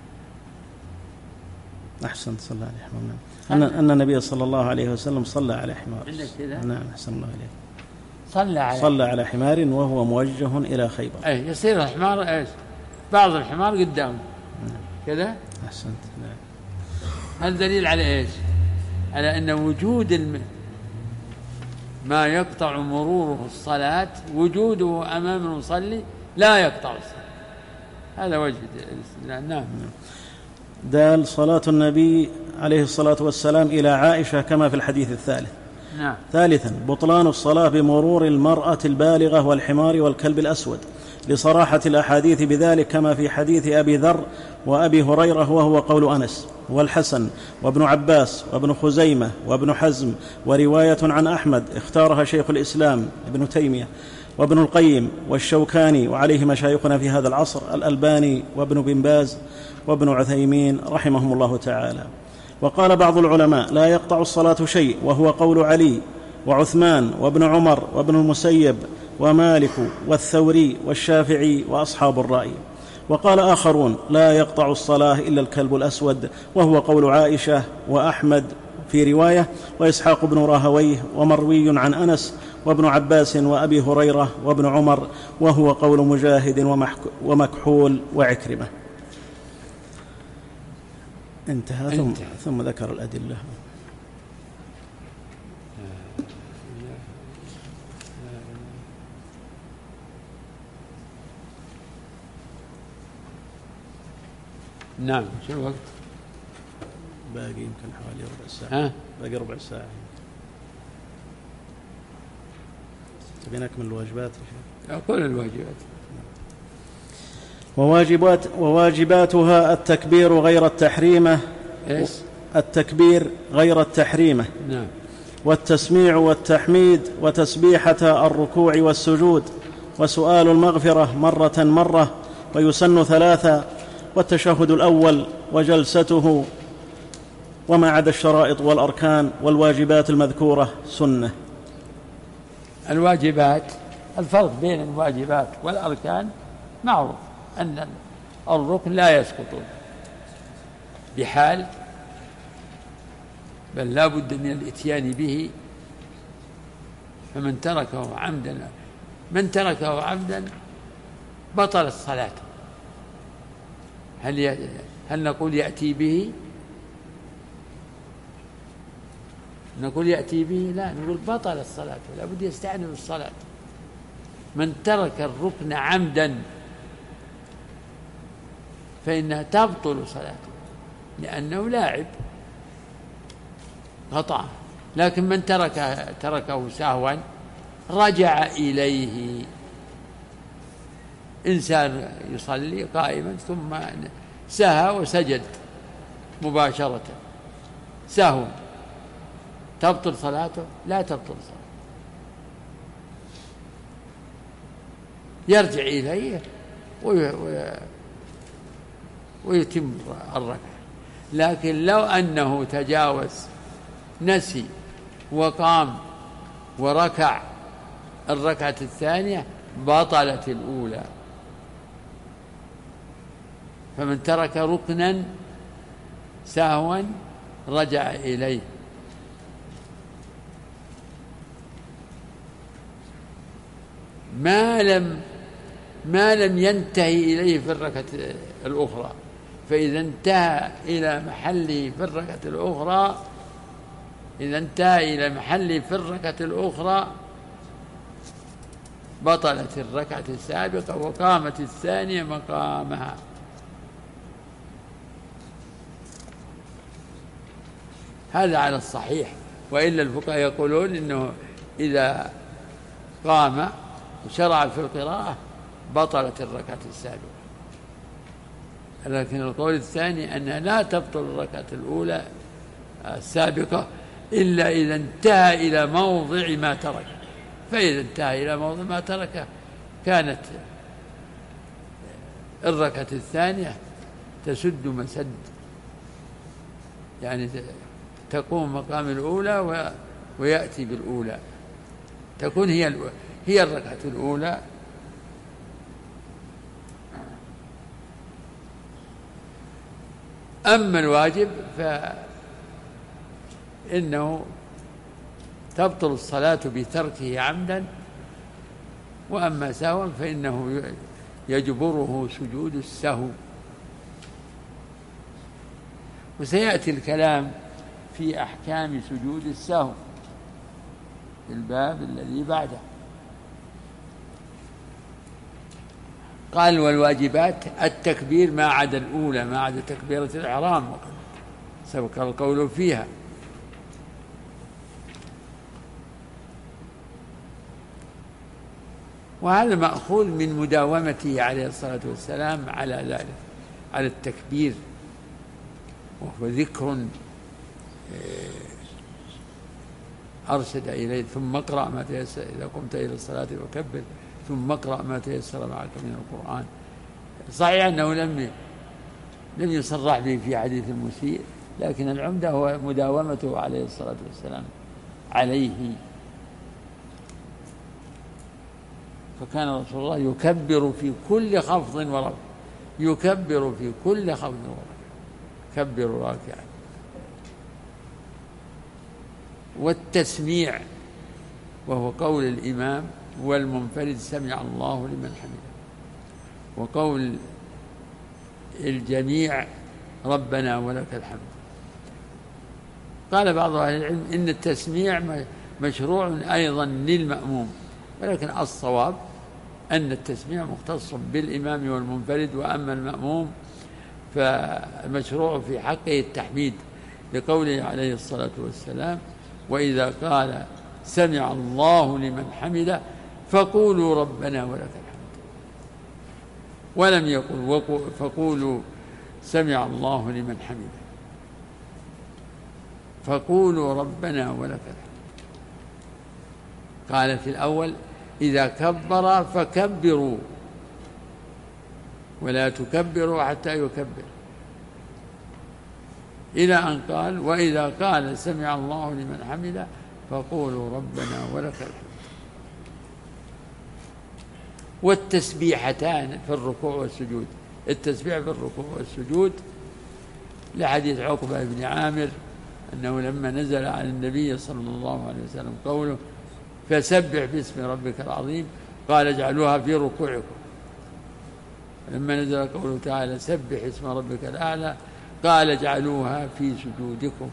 أحسنت. صلى على حمار. أن, أن النبي صلى الله عليه وسلم صلى على حمار. نعم أحسن الله عليه. صلى على صلى على حمار وهو موجه إلى خيبر. أي يصير الحمار إيش؟ بعض الحمار قدامه كذا. أحسنت. نعم. هل دليل على إيش؟ على أن وجود الم... ما يقطع مروره الصلاة، وجوده أمام المصلي لا يقطع الصلاة. هذا وجه الاستدلال. نعم. دال صلاة النبي عليه الصلاة والسلام إلى عائشة كما في الحديث الثالث. نعم. ثالثا بطلان الصلاة بمرور المرأة البالغة والحمار والكلب الأسود، لصراحة الأحاديث بذلك كما في حديث أبي ذر وأبي هريرة، وهو قول أنس والحسن وابن عباس وابن خزيمة وابن حزم، ورواية عن أحمد اختارها شيخ الإسلام ابن تيمية وابن القيم والشوكاني، وعليه مشايخنا في هذا العصر الألباني وابن بن باز وابن عثيمين رحمهم الله تعالى. وقال بعض العلماء: لا يقطع الصلاة شيء، وهو قول علي وعثمان وابن عمر وابن المسيب ومالك والثوري والشافعي وأصحاب الرأي. وقال آخرون: لا يقطع الصلاة إلا الكلب الأسود، وهو قول عائشة وأحمد في رواية وإسحاق بن راهويه، ومروي عن أنس وابن عباس وأبي هريرة وابن عمر، وهو قول مجاهد ومكحول وعكرمة. انتهى. ثم, ثم ذكر الأدلة. نعم. شو الوقت؟ باقي يمكن حوالي ربع ساعة. ها؟ باقي ربع ساعة. تبي نكمل الواجبات يا شيخ؟ كل الواجبات. وواجبات وواجباتها التكبير غير التحريمة. إيش؟ التكبير غير التحريمة. نعم. والتسميع والتحميد وتسبيحة الركوع والسجود وسؤال المغفرة مرة مرة ويسن ثلاثا والتشهد الأول وجلسته وما عدا الشرائط والأركان والواجبات المذكورة سنة. الواجبات، الفرق بين الواجبات والأركان معروف، أن الركن لا يسقط بحال، بل لا بد من الاتيان به. فمن تركه عمدا من تركه عمدا بطلت صلاته. هل هل نقول يأتي به؟ نقول يأتي به؟ لا، نقول بطلت صلاته، لا بد يستأنف الصلاة. من ترك الركن عمدا فإنها تبطل صلاته لأنه لاعب قطعا. لكن من ترك تركه سهوا رجع إليه. إنسان يصلي قائما ثم سهى وسجد مباشرة سهوا، تبطل صلاته؟ لا تبطل صلاته، يرجع إليه ويتم الركعة. لكن لو أنه تجاوز نسي وقام وركع الركعة الثانية بطلت الأولى. فمن ترك ركنا سهوا رجع إليه. ما لم ما لم ينتهي إليه في الركعة الأخرى، فإذا انتهى إلى محله في الركعة الأخرى إذا انتهى إلى محله في الركعة الأخرى بطلت الركعة السابقة وقامت الثانية مقامها. هذا على الصحيح، وإلا الفقهاء يقولون إنه إذا قام وشرع في القراءة بطلت الركعة السابقة. لكن القول الثاني أنها لا تبطل الركعة الأولى السابقة إلا إذا انتهى إلى موضع ما ترك. فإذا انتهى إلى موضع ما ترك كانت الركعة الثانية تسد مسد، يعني تقوم مقام الأولى ويأتي بالأولى، تكون هي هي الركعة الأولى. أما الواجب فإنه تبطل الصلاة بتركه عمدا، وأما سهوا فإنه يجبره سجود السهو. وسيأتي الكلام في أحكام سجود السهو في الباب الذي بعده. قال والواجبات التكبير ما عدا الأولى، ما عدا تكبيرة الإحرام، وقد سبق القول فيها. وهذا مأخوذ من مداومته عليه الصلاة والسلام على ذلك، على التكبير، وهو ذكر أرشد إليه. ثم اقرأ ما تيسر إذا قمت إلى الصلاة وكبر ثم اقرأ ما تيسر معك من القرآن. صحيح أنه لم لم يصرح به في حديث المسيء، لكن العمدة هو مداومته عليه الصلاة والسلام عليه. فكان رسول الله يكبر في كل خفض ورفع، يكبر في كل خفض ورفع، كبر راكعا. والتسميع وهو قول الإمام والمنفرد سمع الله لمن حمده، وقول الجميع ربنا ولك الحمد. قال بعض أهل العلم إن التسميع مشروع أيضا للمأموم، ولكن الصواب أن التسميع مختص بالإمام والمنفرد، وأما المأموم فالمشروع في حقه التحميد لقوله عليه الصلاة والسلام: وإذا قال سمع الله لمن حمده فقولوا ربنا ولك الحمد، ولم يقل فقولوا سمع الله لمن حمده، فقولوا ربنا ولك الحمد. قال في الأول: إذا كبر فكبروا ولا تكبروا حتى يكبر، إلى أن قال: وإذا قال سمع الله لمن حمده فقولوا ربنا ولك الحمد. والتسبيحتان في الركوع والسجود، التسبيح في الركوع والسجود لحديث عقبة بن عامر أنه لما نزل على النبي صلى الله عليه وسلم قوله: فسبح باسم ربك العظيم، قال: اجعلوها في ركوعكم. لما نزل قوله تعالى: سبح اسم ربك الأعلى، قال: اجعلوها في سجودكم.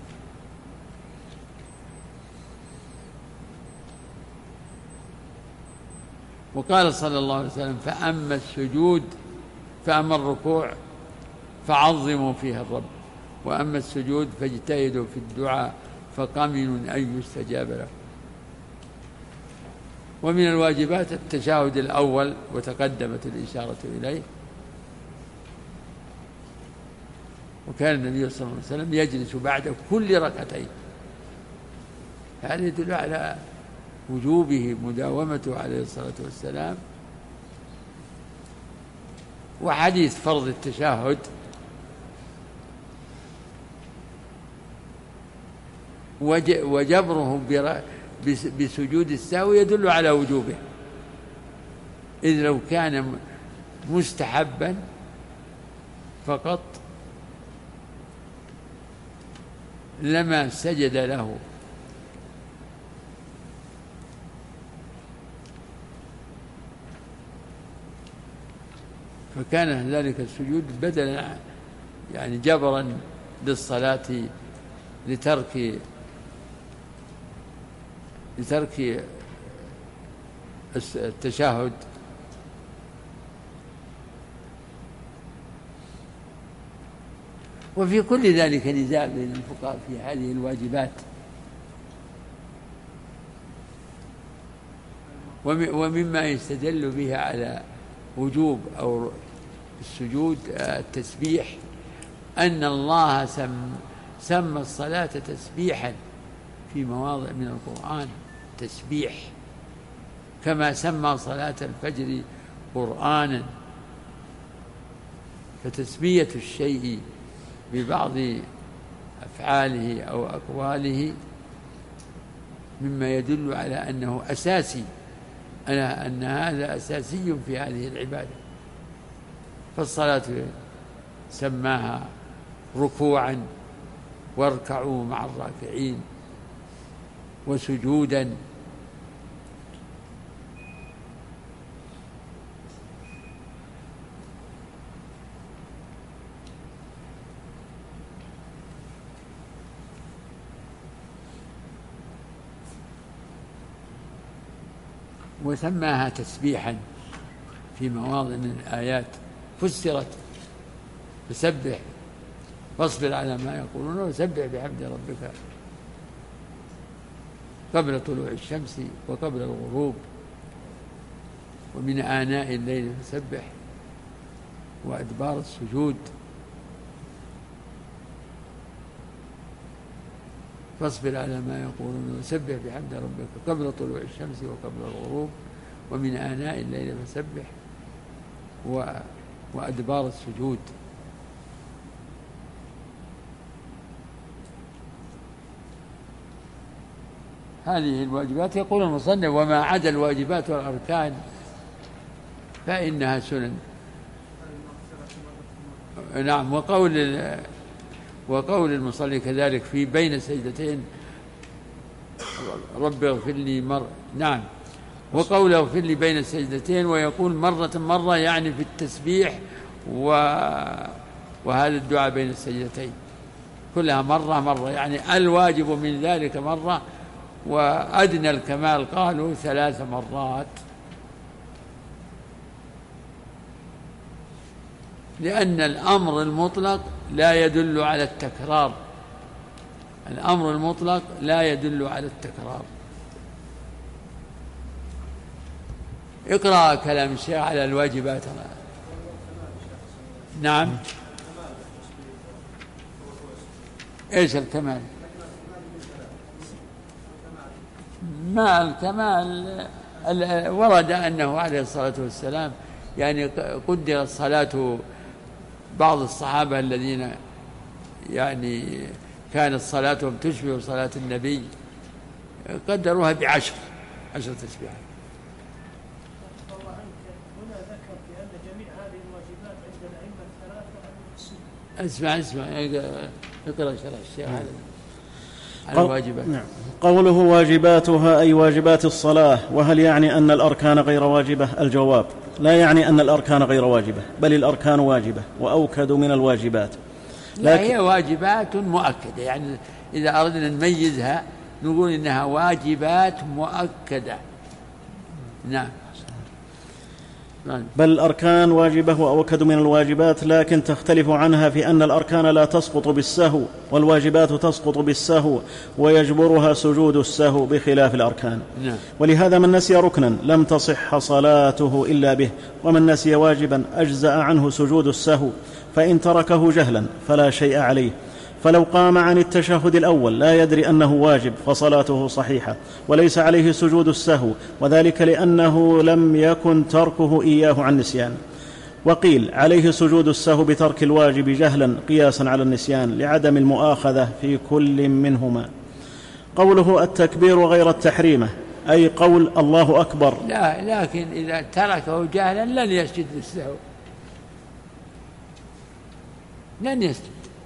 وقال صلى الله عليه وسلم: فأما السجود فأما الركوع فعظموا فيها الرب، وأما السجود فاجتهدوا في الدعاء فقمن أن يستجاب له. ومن الواجبات التشهد الأول، وتقدمت الإشارة إليه. وكان النبي صلى الله عليه وسلم يجلس بعد كل ركعتين، هذا يدل على وجوبه مداومته عليه الصلاة والسلام. وحديث فرض التشهد وجبره بسجود السهو يدل على وجوبه، إذ لو كان مستحبا فقط لما سجد له. فكان ذلك السجود بدلا يعني جبرا للصلاة لترك لترك التشهد. وفي كل ذلك نزاع بين الفقهاء في هذه الواجبات. ومما يستدل به على وجوب أو السجود التسبيح أن الله سم سمى الصلاة تسبيحا في مواضع من القرآن، تسبيح، كما سمى صلاة الفجر قرآنا. فتسمية الشيء ببعض أفعاله أو أقواله مما يدل على أنه أساسي، على أن هذا أساسي في هذه العبادة. فالصلاة سماها ركوعا واركعوا مع الراكعين، وسجودا، وسماها تسبيحا في مواضع من الآيات فسرت: فسبح واصبر على ما يقولون وسبح بحمد ربك قبل طلوع الشمس وقبل الغروب ومن آناء الليل فسبح وأدبار السجود. فاصبر على ما يقولون وسبح بحمد ربك قبل طلوع الشمس وقبل الغروب ومن آناء الليل فسبح وأدبار السجود. هذه الواجبات. يقول المصنف: وما عدا الواجبات والأركان فإنها سنن. نعم. وقول وقول المصلي كذلك في بين سجدتين: رب اغفر لي مر نعم وقوله اغفر لي بين السجدتين، ويقول مرة مرة يعني في التسبيح و... وهذا الدعاء بين السجدتين كلها مرة مرة، يعني الواجب من ذلك مرة، وأدنى الكمال قالوا ثلاث مرات. لأن الأمر المطلق لا يدل على التكرار، الأمر المطلق لا يدل على التكرار. اقرأ كلام الشيخ على الواجبات. نعم. ايش الكمال؟ ما الكمال ورد أنه عليه الصلاة والسلام يعني قدر الصلاة، بعض الصحابة الذين يعني كانت صلاتهم تشبه صلاة النبي قدروها بعشر عشر تسبيحات. اسمع اسمع اقرأ شرح الشيخ على الواجبات. نعم. قوله واجباتها أي واجبات الصلاة، وهل يعني أن الأركان غير واجبة؟ الجواب: لا يعني أن الأركان غير واجبة، بل الأركان واجبة وأوكد من الواجبات. لا، هي واجبات مؤكدة، يعني إذا أردنا نميزها نقول إنها واجبات مؤكدة. نعم. بل الأركان واجبة وأوكد من الواجبات، لكن تختلف عنها في أن الأركان لا تسقط بالسهو، والواجبات تسقط بالسهو ويجبرها سجود السهو بخلاف الأركان. نعم. ولهذا من نسي ركنا لم تصح صلاته إلا به، ومن نسي واجبا أجزأ عنه سجود السهو، فإن تركه جهلا فلا شيء عليه. فلو قام عن التشهد الأول لا يدري أنه واجب فصلاته صحيحة وليس عليه سجود السهو، وذلك لأنه لم يكن تركه إياه عن نسيان. وقيل عليه سجود السهو بترك الواجب جهلا قياسا على النسيان لعدم المؤاخذة في كل منهما. قوله التكبير غير التحريمة أي قول الله أكبر. لا، لكن إذا تركه جهلا لن يسجد للسهو، لن يسجد،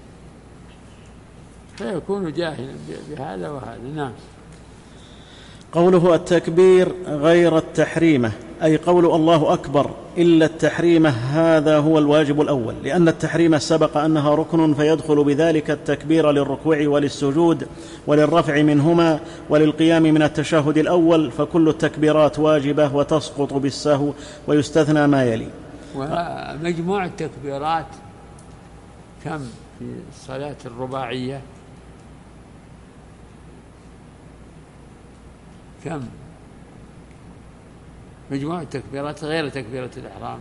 فيكون جاهلا بهذا وهذا. نعم. قوله التكبير غير التحريمة أي قول الله أكبر إلا التحريمة، هذا هو الواجب الأول، لأن التحريمة سبق أنها ركن، فيدخل بذلك التكبير للركوع وللسجود وللرفع منهما وللقيام من التشهد الأول، فكل التكبيرات واجبة وتسقط بالسهو، ويستثنى ما يلي. ومجموع التكبيرات كم في الصلاة الرباعية؟ كم مجموع التكبيرات غير تكبيرة الإحرام؟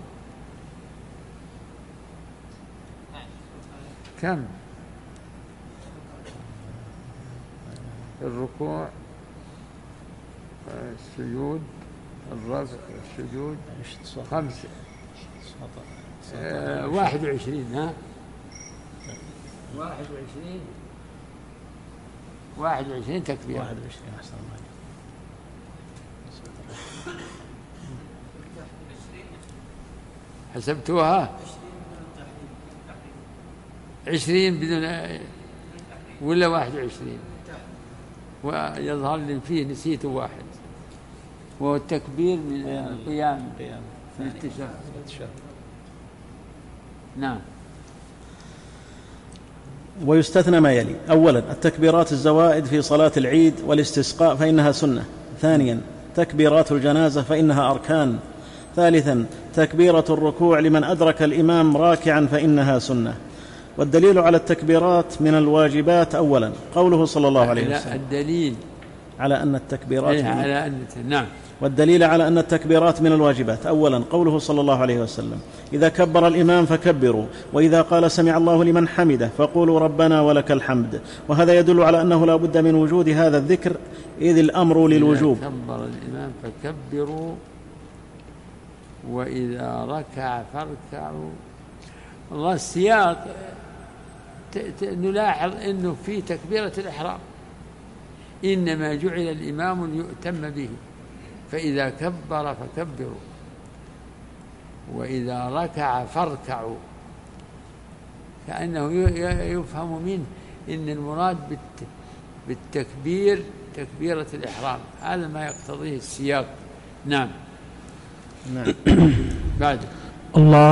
كم؟ الركوع، السجود، الرفع، السجود، خمسة، آه واحد وعشرين. ها واحد وعشرين واحد وعشرين تكبير. واحد وعشرين أحسن الله. حسبتوها عشرين بدون ولا واحد وعشرين؟ ويظهر لي فيه نسيت واحد، وهو التكبير من القيام في التشهد. نعم. ويستثنى ما يلي: أولا التكبيرات الزوائد في صلاة العيد والاستسقاء فإنها سنة. ثانيا تكبيرات الجنازة فإنها أركان. ثالثا تكبيرة الركوع لمن أدرك الإمام راكعا فإنها سنة. والدليل على التكبيرات من الواجبات أولا قوله صلى الله عليه وسلم. الدليل على أن التكبيرات إيه على أن نعم. والدليل على أن التكبيرات من الواجبات أولا قوله صلى الله عليه وسلم: إذا كبر الإمام فكبروا، وإذا قال سمع الله لمن حمده فقولوا ربنا ولك الحمد. وهذا يدل على أنه لا بد من وجود هذا الذكر، إذ الأمر للوجوب. إذا كبر الإمام فكبروا، وإذا ركع فاركعوا. الله السياق نلاحظ أنه في تكبيرة الإحرام إنما جعل الإمام ليؤتم به، فإذا كبر فكبروا، وإذا ركع فاركعوا، كأنه يفهم منه إن المراد بالتكبير تكبيرة الإحرام، هذا ما يقتضيه السياق. نعم. نعم. بعد الله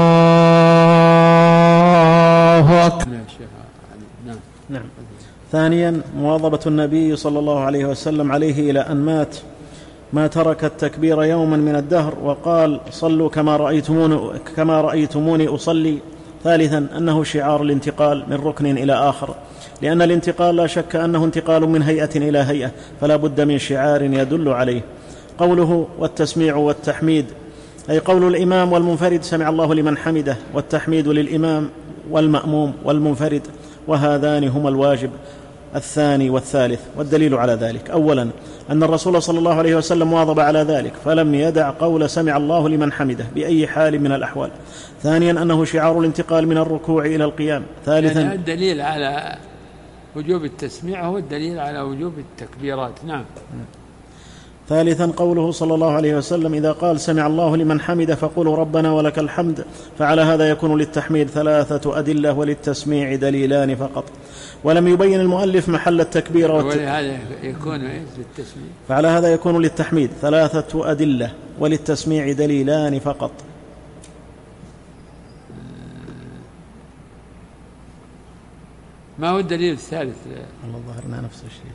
أكبر. نعم. نعم. ثانيا مواظبة النبي صلى الله عليه وسلم عليه إلى أن مات ما ترك التكبير يوما من الدهر وقال صلوا كما رأيتموني, كما رأيتموني أصلي. ثالثا أنه شعار الانتقال من ركن إلى آخر، لأن الانتقال لا شك أنه انتقال من هيئة إلى هيئة، فلا بد من شعار يدل عليه. قوله والتسميع والتحميد أي قول الإمام والمنفرد سمع الله لمن حمده، والتحميد للإمام والمأموم والمنفرد، وهذان هما الواجب الثاني والثالث. والدليل على ذلك: أولا أن الرسول صلى الله عليه وسلم واظب على ذلك فلم يدع قول سمع الله لمن حمده بأي حال من الأحوال. ثانيا أنه شعار الانتقال من الركوع إلى القيام. ثالثا يعني الدليل على وجوب التسميع هو الدليل على وجوب التكبيرات. نعم. ثالثا قوله صلى الله عليه وسلم إذا قال سمع الله لمن حمده فقولوا ربنا ولك الحمد، فعلى هذا يكون للتحميد ثلاثة أدلة وللتسميع دليلان فقط. ولم يبين المؤلف محل التكبير والت... ولهذا يكون للتسميع، فعلى هذا يكون للتحميد ثلاثة أدلة وللتسميع دليلان فقط. ما هو الدليل الثالث؟ الله ظهرنا نفس الشيء،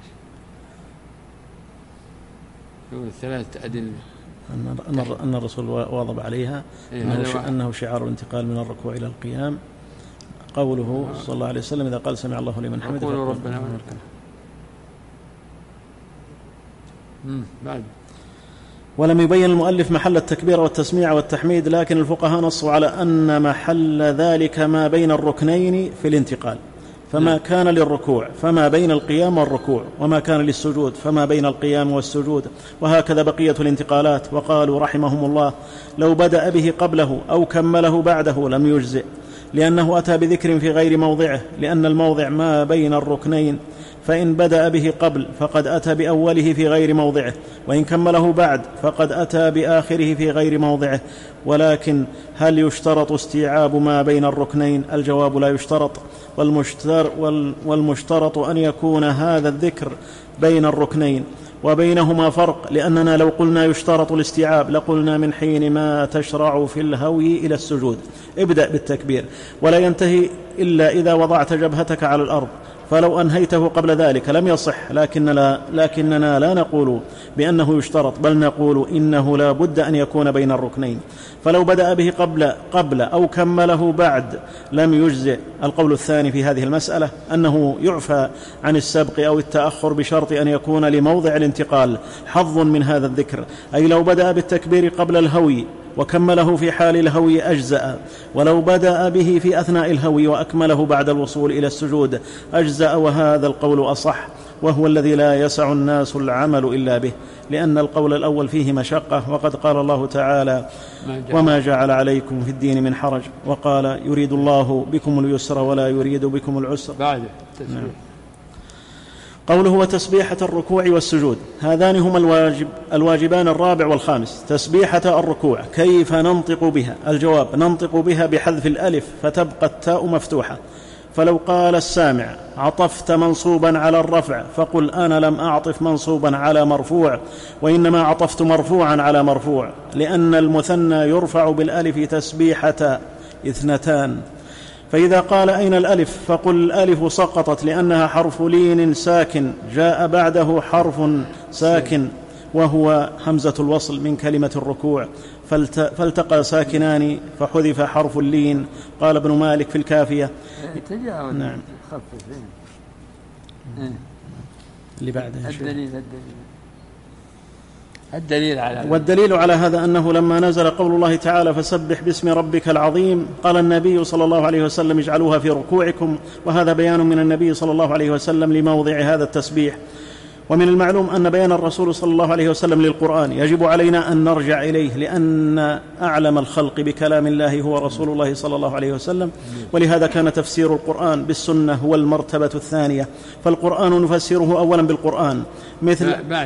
ثلاثة أدلة أن أن الرسول واظب عليها، أنه, أنه شعار الانتقال من الركوع إلى القيام. قوله صلى الله عليه وسلم إذا قال سمع الله لمن حمده فقولوا ربنا ولك الحمد. ولم يبين المؤلف محل التكبير والتسميع والتحميد، لكن الفقهاء نصوا على أن محل ذلك ما بين الركنين في الانتقال، فما كان للركوع فما بين القيام والركوع، وما كان للسجود فما بين القيام والسجود، وهكذا بقية الانتقالات. وقالوا رحمهم الله لو بدأ به قبله أو كمله بعده لم يجزئ، لأنه أتى بذكر في غير موضعه، لأن الموضع ما بين الركنين، فإن بدأ به قبل فقد أتى بأوله في غير موضعه، وإن كمله بعد فقد أتى بآخره في غير موضعه. ولكن هل يشترط استيعاب ما بين الركنين؟ الجواب لا يشترط، والمشترط أن يكون هذا الذكر بين الركنين، وبينهما فرق، لأننا لو قلنا يشترط الاستيعاب لقلنا من حين ما تشرع في الهوي إلى السجود ابدأ بالتكبير، ولا ينتهي إلا إذا وضعت جبهتك على الأرض، فلو أنهيته قبل ذلك لم يصح. لكننا, لكننا لا نقول بأنه يشترط، بل نقول إنه لا بد أن يكون بين الركنين، فلو بدأ به قبل, قبل أو كمله بعد لم يجزئ. القول الثاني في هذه المسألة أنه يعفى عن السبق أو التأخر بشرط أن يكون لموضع الانتقال حظ من هذا الذكر، أي لو بدأ بالتكبير قبل الهوي وكمله في حال الهوي أجزأ، ولو بدأ به في أثناء الهوي وأكمله بعد الوصول إلى السجود أجزأ. وهذا القول أصح، وهو الذي لا يسع الناس العمل إلا به، لأن القول الأول فيه مشقة، وقد قال الله تعالى وما جعل عليكم في الدين من حرج، وقال يريد الله بكم اليسر ولا يريد بكم العسر. بعد التسبيح. قوله وتسبيحة الركوع والسجود، هذان هما الواجب الواجبان الرابع والخامس. تسبيحة الركوع كيف ننطق بها؟ الجواب ننطق بها بحذف الألف فتبقى التاء مفتوحة. فلو قال السامع عطفت منصوبا على الرفع فقل أنا لم أعطف منصوبا على مرفوع، وإنما عطفت مرفوعا على مرفوع، لأن المثنى يرفع بالألف تسبيحة اثنتان. فإذا قال أين الألف فقل الألف سقطت لأنها حرف لين ساكن جاء بعده حرف ساكن وهو همزة الوصل من كلمة الركوع، فالتقى ساكنان فحذف حرف اللين. قال ابن مالك في الكافية نعم اللي بعده الدليل الدليل على والدليل على هذا أنه لما نزل قول الله تعالى فسبح باسم ربك العظيم قال النبي صلى الله عليه وسلم اجعلوها في ركوعكم، وهذا بيان من النبي صلى الله عليه وسلم لموضع هذا التسبيح. ومن المعلوم أن بيان الرسول صلى الله عليه وسلم للقرآن يجب علينا أن نرجع إليه، لأن أعلم الخلق بكلام الله هو رسول الله صلى الله عليه وسلم، ولهذا كان تفسير القرآن بالسنة هو المرتبة الثانية، فالقرآن نفسره أولا بالقرآن مثل بعد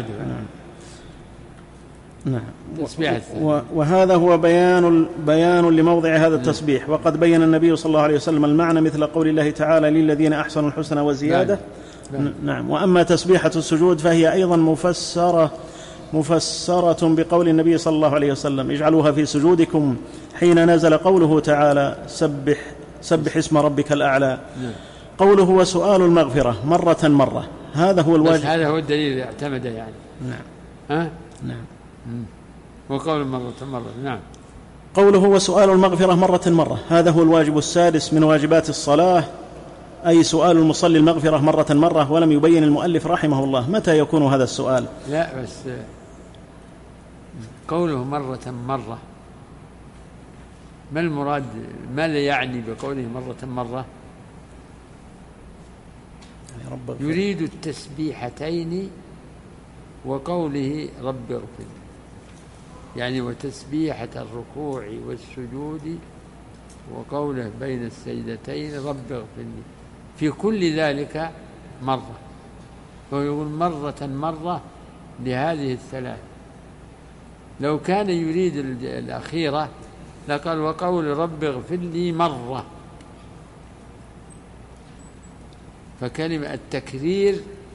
نعم. وهذا هو بيان بيان لموضع هذا التسبيح. وقد بين النبي صلى الله عليه وسلم المعنى مثل قول الله تعالى للذين أحسنوا الحسنى وزيادة. نعم. نعم. وأما تسبيحة السجود فهي أيضا مفسرة مفسرة بقول النبي صلى الله عليه وسلم اجعلوها في سجودكم حين نزل قوله تعالى سبح سبح اسم ربك الأعلى. نعم. قوله وسؤال المغفرة مرة مرة، هذا هو الواجب. هذا هو الدليل اعتمد يعني. نعم. ها؟ نعم. وقول مرة مرة. نعم. قوله وسؤال المغفرة مرة مرة، هذا هو الواجب السادس من واجبات الصلاة، أي سؤال المصلي المغفرة مرة مرة، ولم يبين المؤلف رحمه الله متى يكون هذا السؤال. لا بس قوله مرة مرة ما المراد؟ ماذا يعني بقوله مرة مرة؟ يريد التسبيحتين وقوله رب اغفر، يعني وتسبيحة الركوع والسجود وقوله بين السجدتين رب اغفر لي، في كل ذلك مرة. ويقول مرة مرة لهذه الثلاث. لو كان يريد الأخيرة لقال وقول رب اغفر لي مرة، فكلمة التكرير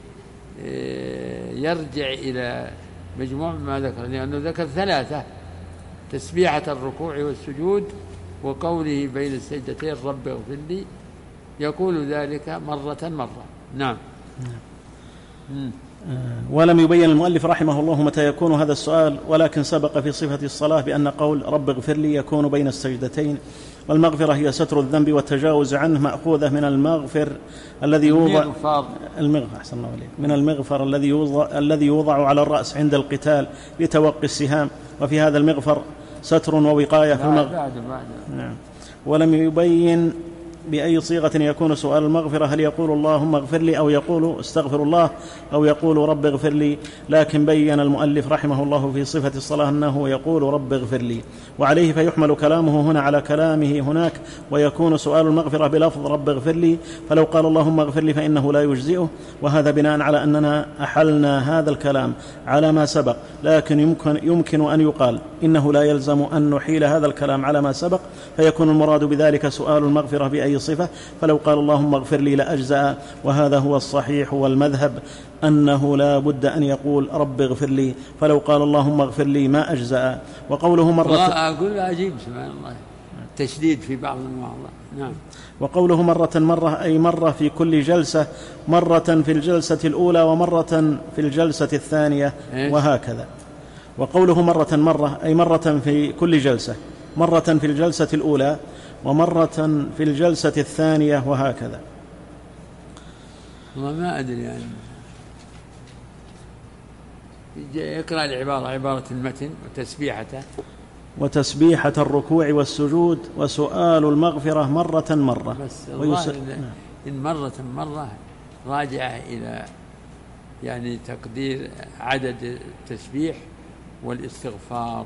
يرجع إلى مجموع ما ذكر، لأنه ذكر ثلاثة: تسبيحة الركوع والسجود وقوله بين السجدتين رب اغفر لي، يقول ذلك مرة مرة. نعم. مم. ولم يبين المؤلف رحمه الله متى يكون هذا السؤال، ولكن سبق في صفة الصلاة بأن قول رب اغفر لي يكون بين السجدتين، والمغفرة هي ستر الذنب والتجاوز عنه، مأخوذة من المغفر الذي يوضع المغفر أحسن الله عليك من المغفر الذي يوضع الذي يوضع على الرأس عند القتال لتوقي السهام، وفي هذا المغفر ستر ووقاية في المغفر. نعم. ولم يبين بأي صيغة يكون سؤال المغفرة، هل يقول اللهم اغفر لي أو يقول استغفر الله أو يقول رب اغفر لي، لكن بين المؤلف رحمه الله في صفة الصلاة أنه يقول رب اغفر لي، وعليه فيحمل كلامه هنا على كلامه هناك، ويكون سؤال المغفرة بلفظ رب اغفر لي، فلو قال اللهم اغفر لي فإنه لا يجزئه، وهذا بناء على أننا أحلنا هذا الكلام على ما سبق، لكن يمكن, يمكن أن يقال إنه لا يلزم أن نحيل هذا الكلام على ما سبق، فيكون المراد بذلك سؤال المغفرة بأي صفة، فلو قال اللهم اغفر لي لأجزأ، وهذا هو الصحيح والمذهب أنه لا بد أن يقول رب اغفر لي، فلو قال اللهم اغفر لي ما أجزأ. وقوله مرة أقول عجيب سبحان الله، تشديد في بعض المواضع. نعم. وقوله مرة مرة أي مرة في كل جلسة، مرة في الجلسة الأولى ومرة في الجلسة الثانية وهكذا. وقوله مرة مرة أي مرة في كل جلسة، مرة في الجلسة الأولى ومرة في الجلسة الثانية وهكذا. والله ما أدري يعني، يقرأ العبارة عبارة المتن وتسبيحته وتسبيحة الركوع والسجود وسؤال المغفرة مرة مرة. بس ويس... إن مرة مرة راجعة إلى يعني تقدير عدد التسبيح والاستغفار.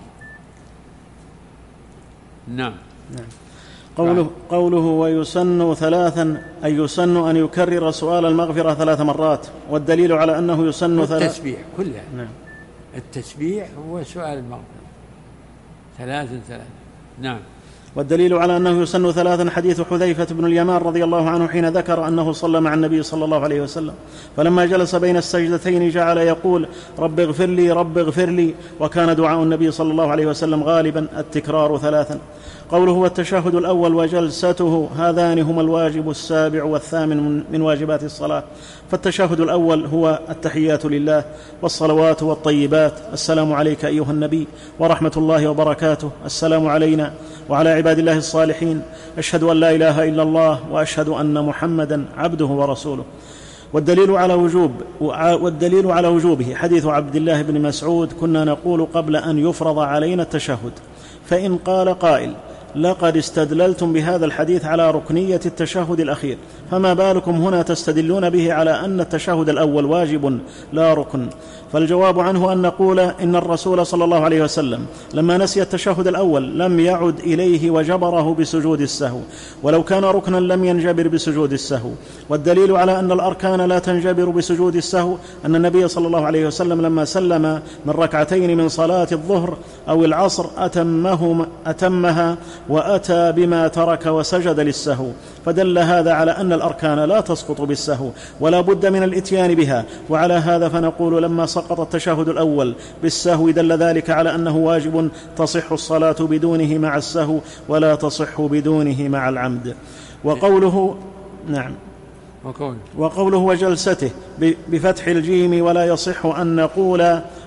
نعم. نعم. قوله, قوله ويسن ثلاثا أي يسن أن يكرر سؤال المغفرة ثلاث مرات، والدليل على أنه يسن ثلاث التسبيح كلها. نعم. التسبيح هو سؤال المغفرة ثلاثا ثلاثا. نعم. والدليل على أنه يسن ثلاثا حديث حذيفة بن اليمان رضي الله عنه حين ذكر أنه صلى مع النبي صلى الله عليه وسلم، فلما جلس بين السجدتين جعل يقول رب اغفر لي رب اغفر لي، وكان دعاء النبي صلى الله عليه وسلم غالبا التكرار ثلاثا. قوله والتشهد الأول وجلسته، هذان هما الواجب السابع والثامن من واجبات الصلاة. فالتشهد الأول هو التحيات لله والصلوات والطيبات، السلام عليك أيها النبي ورحمة الله وبركاته، السلام علينا وعلى عباد الله الصالحين، أشهد أن لا إله إلا الله وأشهد أن محمدا عبده ورسوله. والدليل على وجوب والدليل على وجوبه حديث عبد الله بن مسعود: كنا نقول قبل أن يفرض علينا التشهد، فإن قال قائل لقد استدللتم بهذا الحديث على ركنية التشهد الأخير، فما بالكم هنا تستدلون به على أن التشهد الأول واجب لا ركن؟ فالجواب عنه أن نقول إن الرسول صلى الله عليه وسلم لما نسي التشهد الأول لم يعد إليه وجبره بسجود السهو، ولو كان ركنا لم ينجبر بسجود السهو. والدليل على أن الأركان لا تنجبر بسجود السهو أن النبي صلى الله عليه وسلم لما سلم من ركعتين من صلاة الظهر أو العصر أتمه أتمها وأتى بما ترك وسجد للسهو، فدل هذا على أن الأركان لا تسقط بالسهو ولا بد من الإتيان بها. وعلى هذا فنقول لما سقط التشهد الأول بالسهو دل ذلك على أنه واجب تصح الصلاة بدونه مع السهو ولا تصح بدونه مع العمد. وقوله نعم وقوله وجلسته بفتح الجيم، ولا يصح أن نقول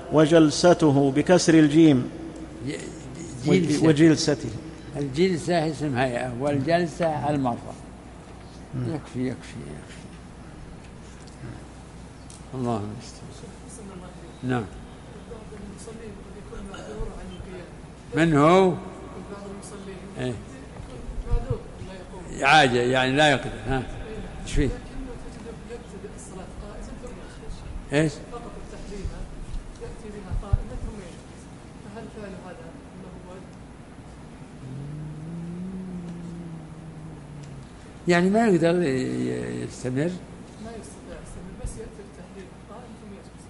وجلسته بكسر الجيم. جلسة. وجلسته. الجلسة اسم هيئة والجلسة المرة. يكفي يكفي يكفي. اللهم استعان. نعم. من هو؟ ايه عاجز يعني لا يقدر. ها ايش فيه؟ ايش؟ فقط التحريم ياتي بها قائمة ثم يجلس، فهل فعل هذا انه واجب؟ يعني ما يقدر يستمر؟ ما يستطيع يستمر، بس ياتي التحريم قائم ثم يجلس.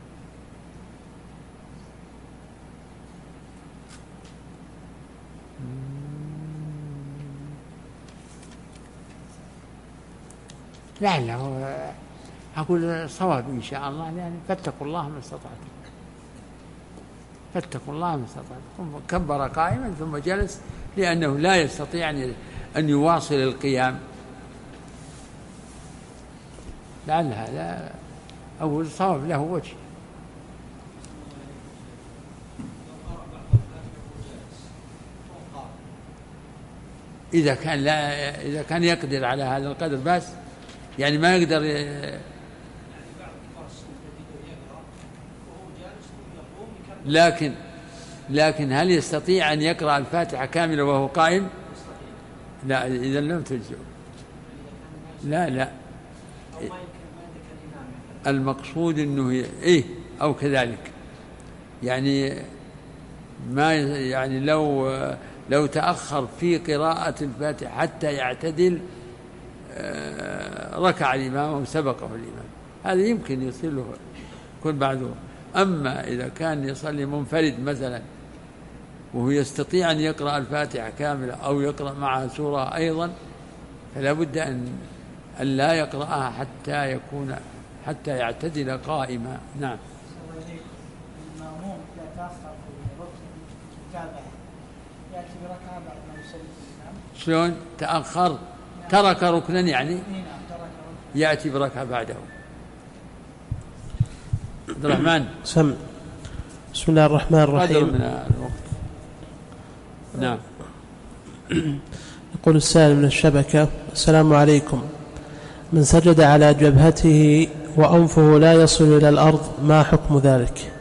لعله أقول صواب إن شاء الله، يعني فاتقوا الله ما استطعتم، فاتقوا الله ما استطعتم. كبر قائما ثم جلس لأنه لا يستطيع أن يواصل القيام. لعل هذا أول صواب له وجه. إذا كان لا إذا كان يقدر على هذا القدر بس، يعني ما يقدر ي... لكن لكن هل يستطيع أن يقرأ الفاتحة كاملة وهو قائم؟ لا، إذا لم تجزئ. لا لا المقصود أنه إيه أو كذلك، يعني ما يعني لو لو تأخر في قراءة الفاتحة حتى يعتدل ركع الإمام وسبقه الإمام، هذا يمكن يصير له يكون بعده. أما إذا كان يصلي منفرد مثلا وهو يستطيع أن يقرأ الفاتحة كاملة أو يقرأ معها سورة أيضا، فلا بد أن لا يقرأها حتى يكون حتى يعتدل قائما. نعم. المأموم إذا تأخر في ركن الكعبة يأتي بركعة بعد ما يصلي الإمام. شلون تأخر؟ ترك ركنا يعني يأتي بركعة بعده. عبد الرحمن سم. بسم الله الرحمن الرحيم. من الوقت. نعم. يقول السائل من الشبكة: السلام عليكم، من سجد على جبهته وأنفه لا يصل إلى الأرض ما حكم ذلك؟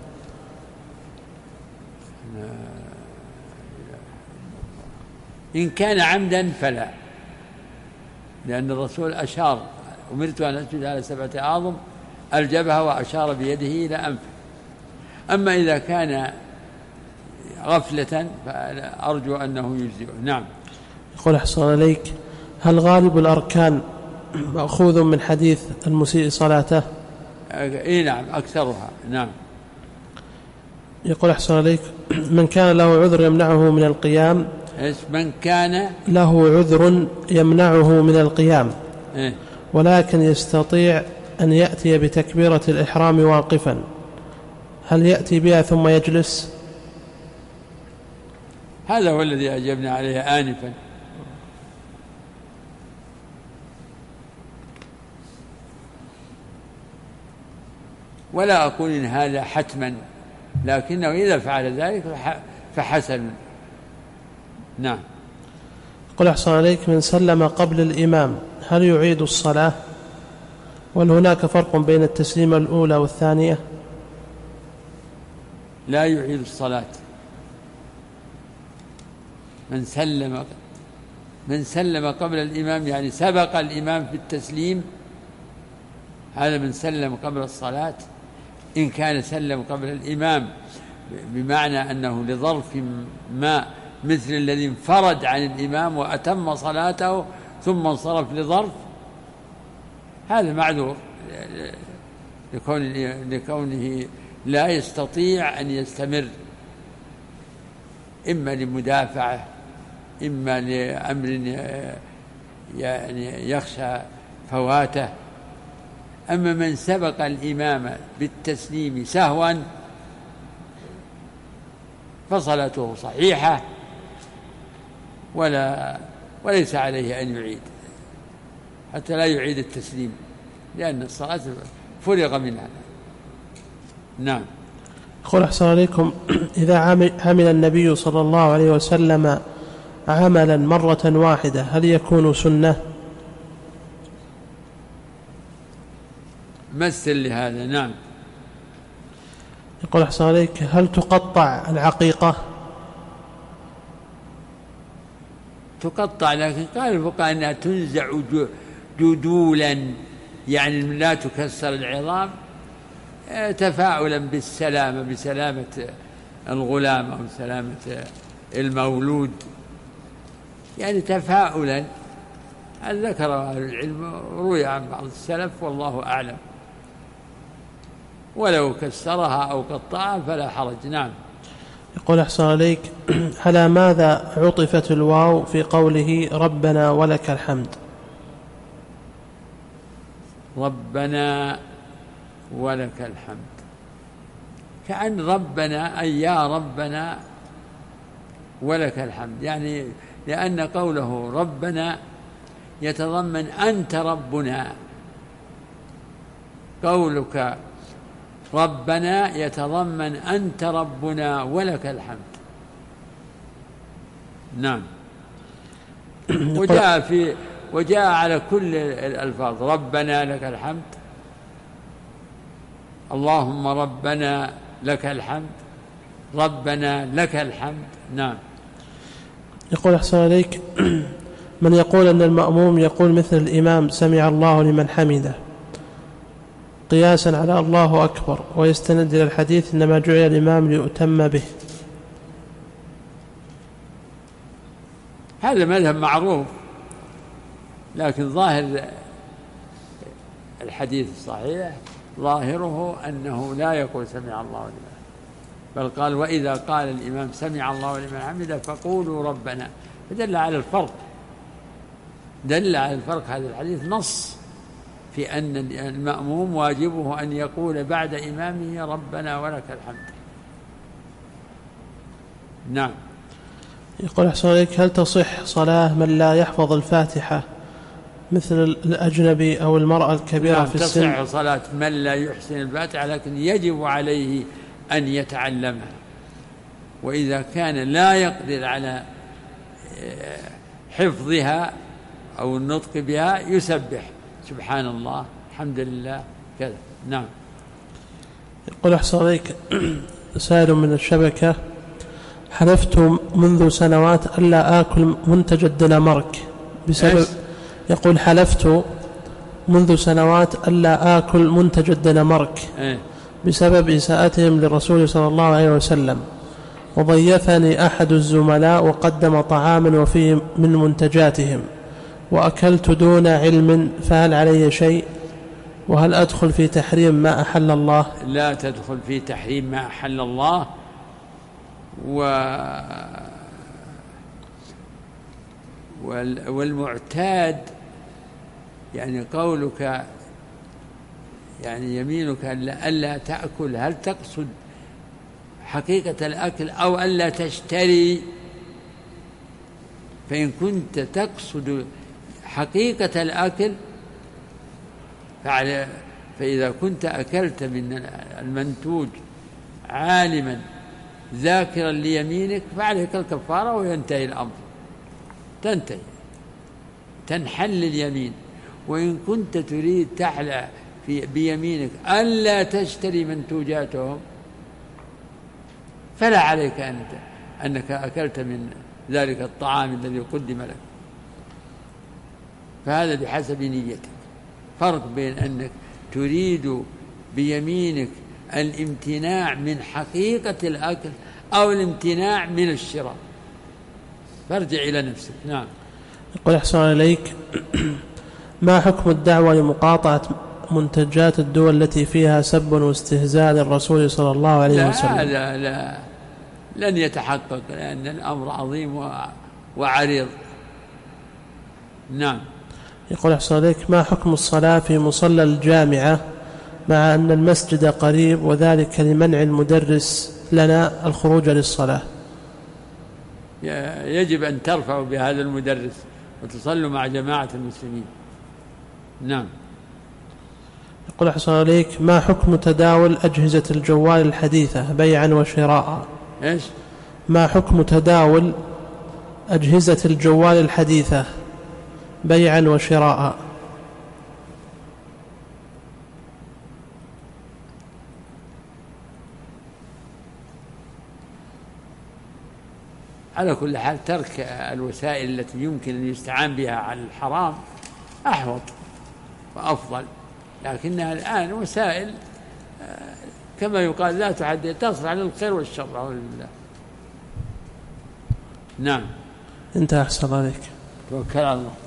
إن كان عمدا فلا، لأن الرسول أشار: أمرت أن أسجد على سبعة أعظم، الجبهة وأشار بيده إلى أنفه. أما إذا كان غفلة فأرجو أنه يجزئه. نعم. يقول أحسن عليك: هل غالب الأركان مأخوذ من حديث المسيء صلاته؟ إيه نعم أكثرها. نعم. يقول أحسن عليك: من كان له عذر يمنعه من القيام إيش من كان له عذر يمنعه من القيام إيه؟ ولكن يستطيع أن يأتي بتكبيرة الإحرام واقفا، هل يأتي بها ثم يجلس؟ هذا هو الذي أجبنا عليه آنفا. ولا أقول إن هذا حتما، لكنه إذا فعل ذلك فحسن. نعم. قل أحسن عليك: من سلم قبل الإمام هل يعيد الصلاة؟ وهل هناك فرق بين التسليمة الأولى والثانية؟ لا يعيد الصلاة. من سلم من سلم قبل الإمام يعني سبق الإمام في التسليم، هذا من سلم قبل الصلاة. إن كان سلم قبل الإمام بمعنى أنه لظرف ما، مثل الذي انفرد عن الإمام وأتم صلاته ثم انصرف لظرف، هذا معذور لكونه لا يستطيع أن يستمر، إما لمدافعة إما لأمر يعني يخشى فواته. أما من سبق الإمام بالتسليم سهوا فصلاته صحيحة ولا وليس عليه أن يعيد، حتى لا يعيد التسليم، لأن الصلاة فرغ منها. نعم. يقول أحسن عليكم، إذا عمل النبي صلى الله عليه وسلم عملا مرة واحدة هل يكون سنة؟ مثل لهذا. نعم. يقول أحسن عليك، هل تقطع العقيقة؟ تقطع، لكن قال الفقهاء أنها تنزع جدولا، يعني لا تكسر العظام تفاؤلا بالسلامة، بسلامة الغلام أو سلامة المولود، يعني تفاؤلا. ذكر أهل العلم، روي عن بعض السلف والله أعلم، ولو كسرها أو قطعها فلا حرج. نعم. يقول أحسن عليك، على ماذا عطفت الواو في قوله ربنا ولك الحمد؟ ربنا ولك الحمد، كأن ربنا أي يا ربنا ولك الحمد، يعني لأن قوله ربنا يتضمن أنت ربنا، قولك ربنا يتضمن أنت ربنا ولك الحمد. نعم. وجاء في وجاء على كل الألفاظ ربنا لك الحمد، اللهم ربنا لك الحمد، ربنا لك الحمد. نعم. يقول أحسن عليك، من يقول أن المأموم يقول مثل الإمام سمع الله لمن حمده قياسا على الله أكبر، ويستند إلى الحديث إنما جعل الإمام ليؤتم به، هذا مذهب معروف، لكن ظاهر الحديث الصحيح ظاهره أنه لا يقول سمع الله لمن، بل قال وإذا قال الإمام سمع الله لمن حمده فقولوا ربنا، فدل على الفرق، دل على الفرق. هذا الحديث نص في أن المأموم واجبه أن يقول بعد إمامه ربنا ولك الحمد. نعم. يقول أحسن عليك، هل تصح صلاة من لا يحفظ الفاتحة مثل الأجنبي أو المرأة الكبيرة نعم، في السن؟ تصح صلاة من لا يحسن الفاتحة، لكن يجب عليه أن يتعلمها، وإذا كان لا يقدر على حفظها أو النطق بها يسبح سبحان الله الحمد لله كذا. نعم. يقول أحسن عليك، سائل من الشبكة، حلفت منذ سنوات ألا آكل منتج الدنمارك بسبب، يقول حلفت منذ سنوات ألا آكل منتج الدنمارك بسبب إساءتهم للرسول صلى الله عليه وسلم، وضيفني أحد الزملاء وقدم طعاما وفيه من منتجاتهم وأكلت دون علم، فهل علي شيء؟ وهل أدخل في تحريم ما أحل الله؟ لا تدخل في تحريم ما أحل الله. و... والمعتاد يعني قولك يعني يمينك ألا تأكل، هل تقصد حقيقة الأكل أو ألا تشتري؟ فإن كنت تقصد حقيقة الأكل فإذا كنت أكلت من المنتوج عالما ذاكرا ليمينك فعليك الكفارة وينتهي الأمر، تنتهي تنحل اليمين. وإن كنت تريد تحلى في بيمينك ألا تشتري منتوجاتهم فلا عليك أنت أنك أكلت من ذلك الطعام الذي قدم لك، فهذا بحسب نيتك. فرق بين أنك تريد بيمينك الامتناع من حقيقة الأكل أو الامتناع من الشراء، فارجع إلى نفسك. نعم. يقول أحسن عليك، ما حكم الدعوة لمقاطعة منتجات الدول التي فيها سب واستهزاء للرسول صلى الله عليه وسلم؟ لا لا لا لن يتحقق، لأن الأمر عظيم وعريض. نعم. يقول أحسن عليك، ما حكم الصلاة في مصلى الجامعة مع أن المسجد قريب وذلك لمنع المدرس لنا الخروج للصلاة؟ يجب أن ترفعوا بهذا المدرس وتصلوا مع جماعة المسلمين. نعم. يقول أحسن عليك، ما حكم تداول أجهزة الجوال الحديثة بيعا وشراء؟ إيش؟ ما حكم تداول أجهزة الجوال الحديثة بيعا وشراء؟ على كل حال ترك الوسائل التي يمكن أن يستعان بها على الحرام أحوط وأفضل، لكنها الآن وسائل كما يقال لا تعد، تصل على الخير والشر. لله. نعم. انت أحسن عليك. توكل على الله.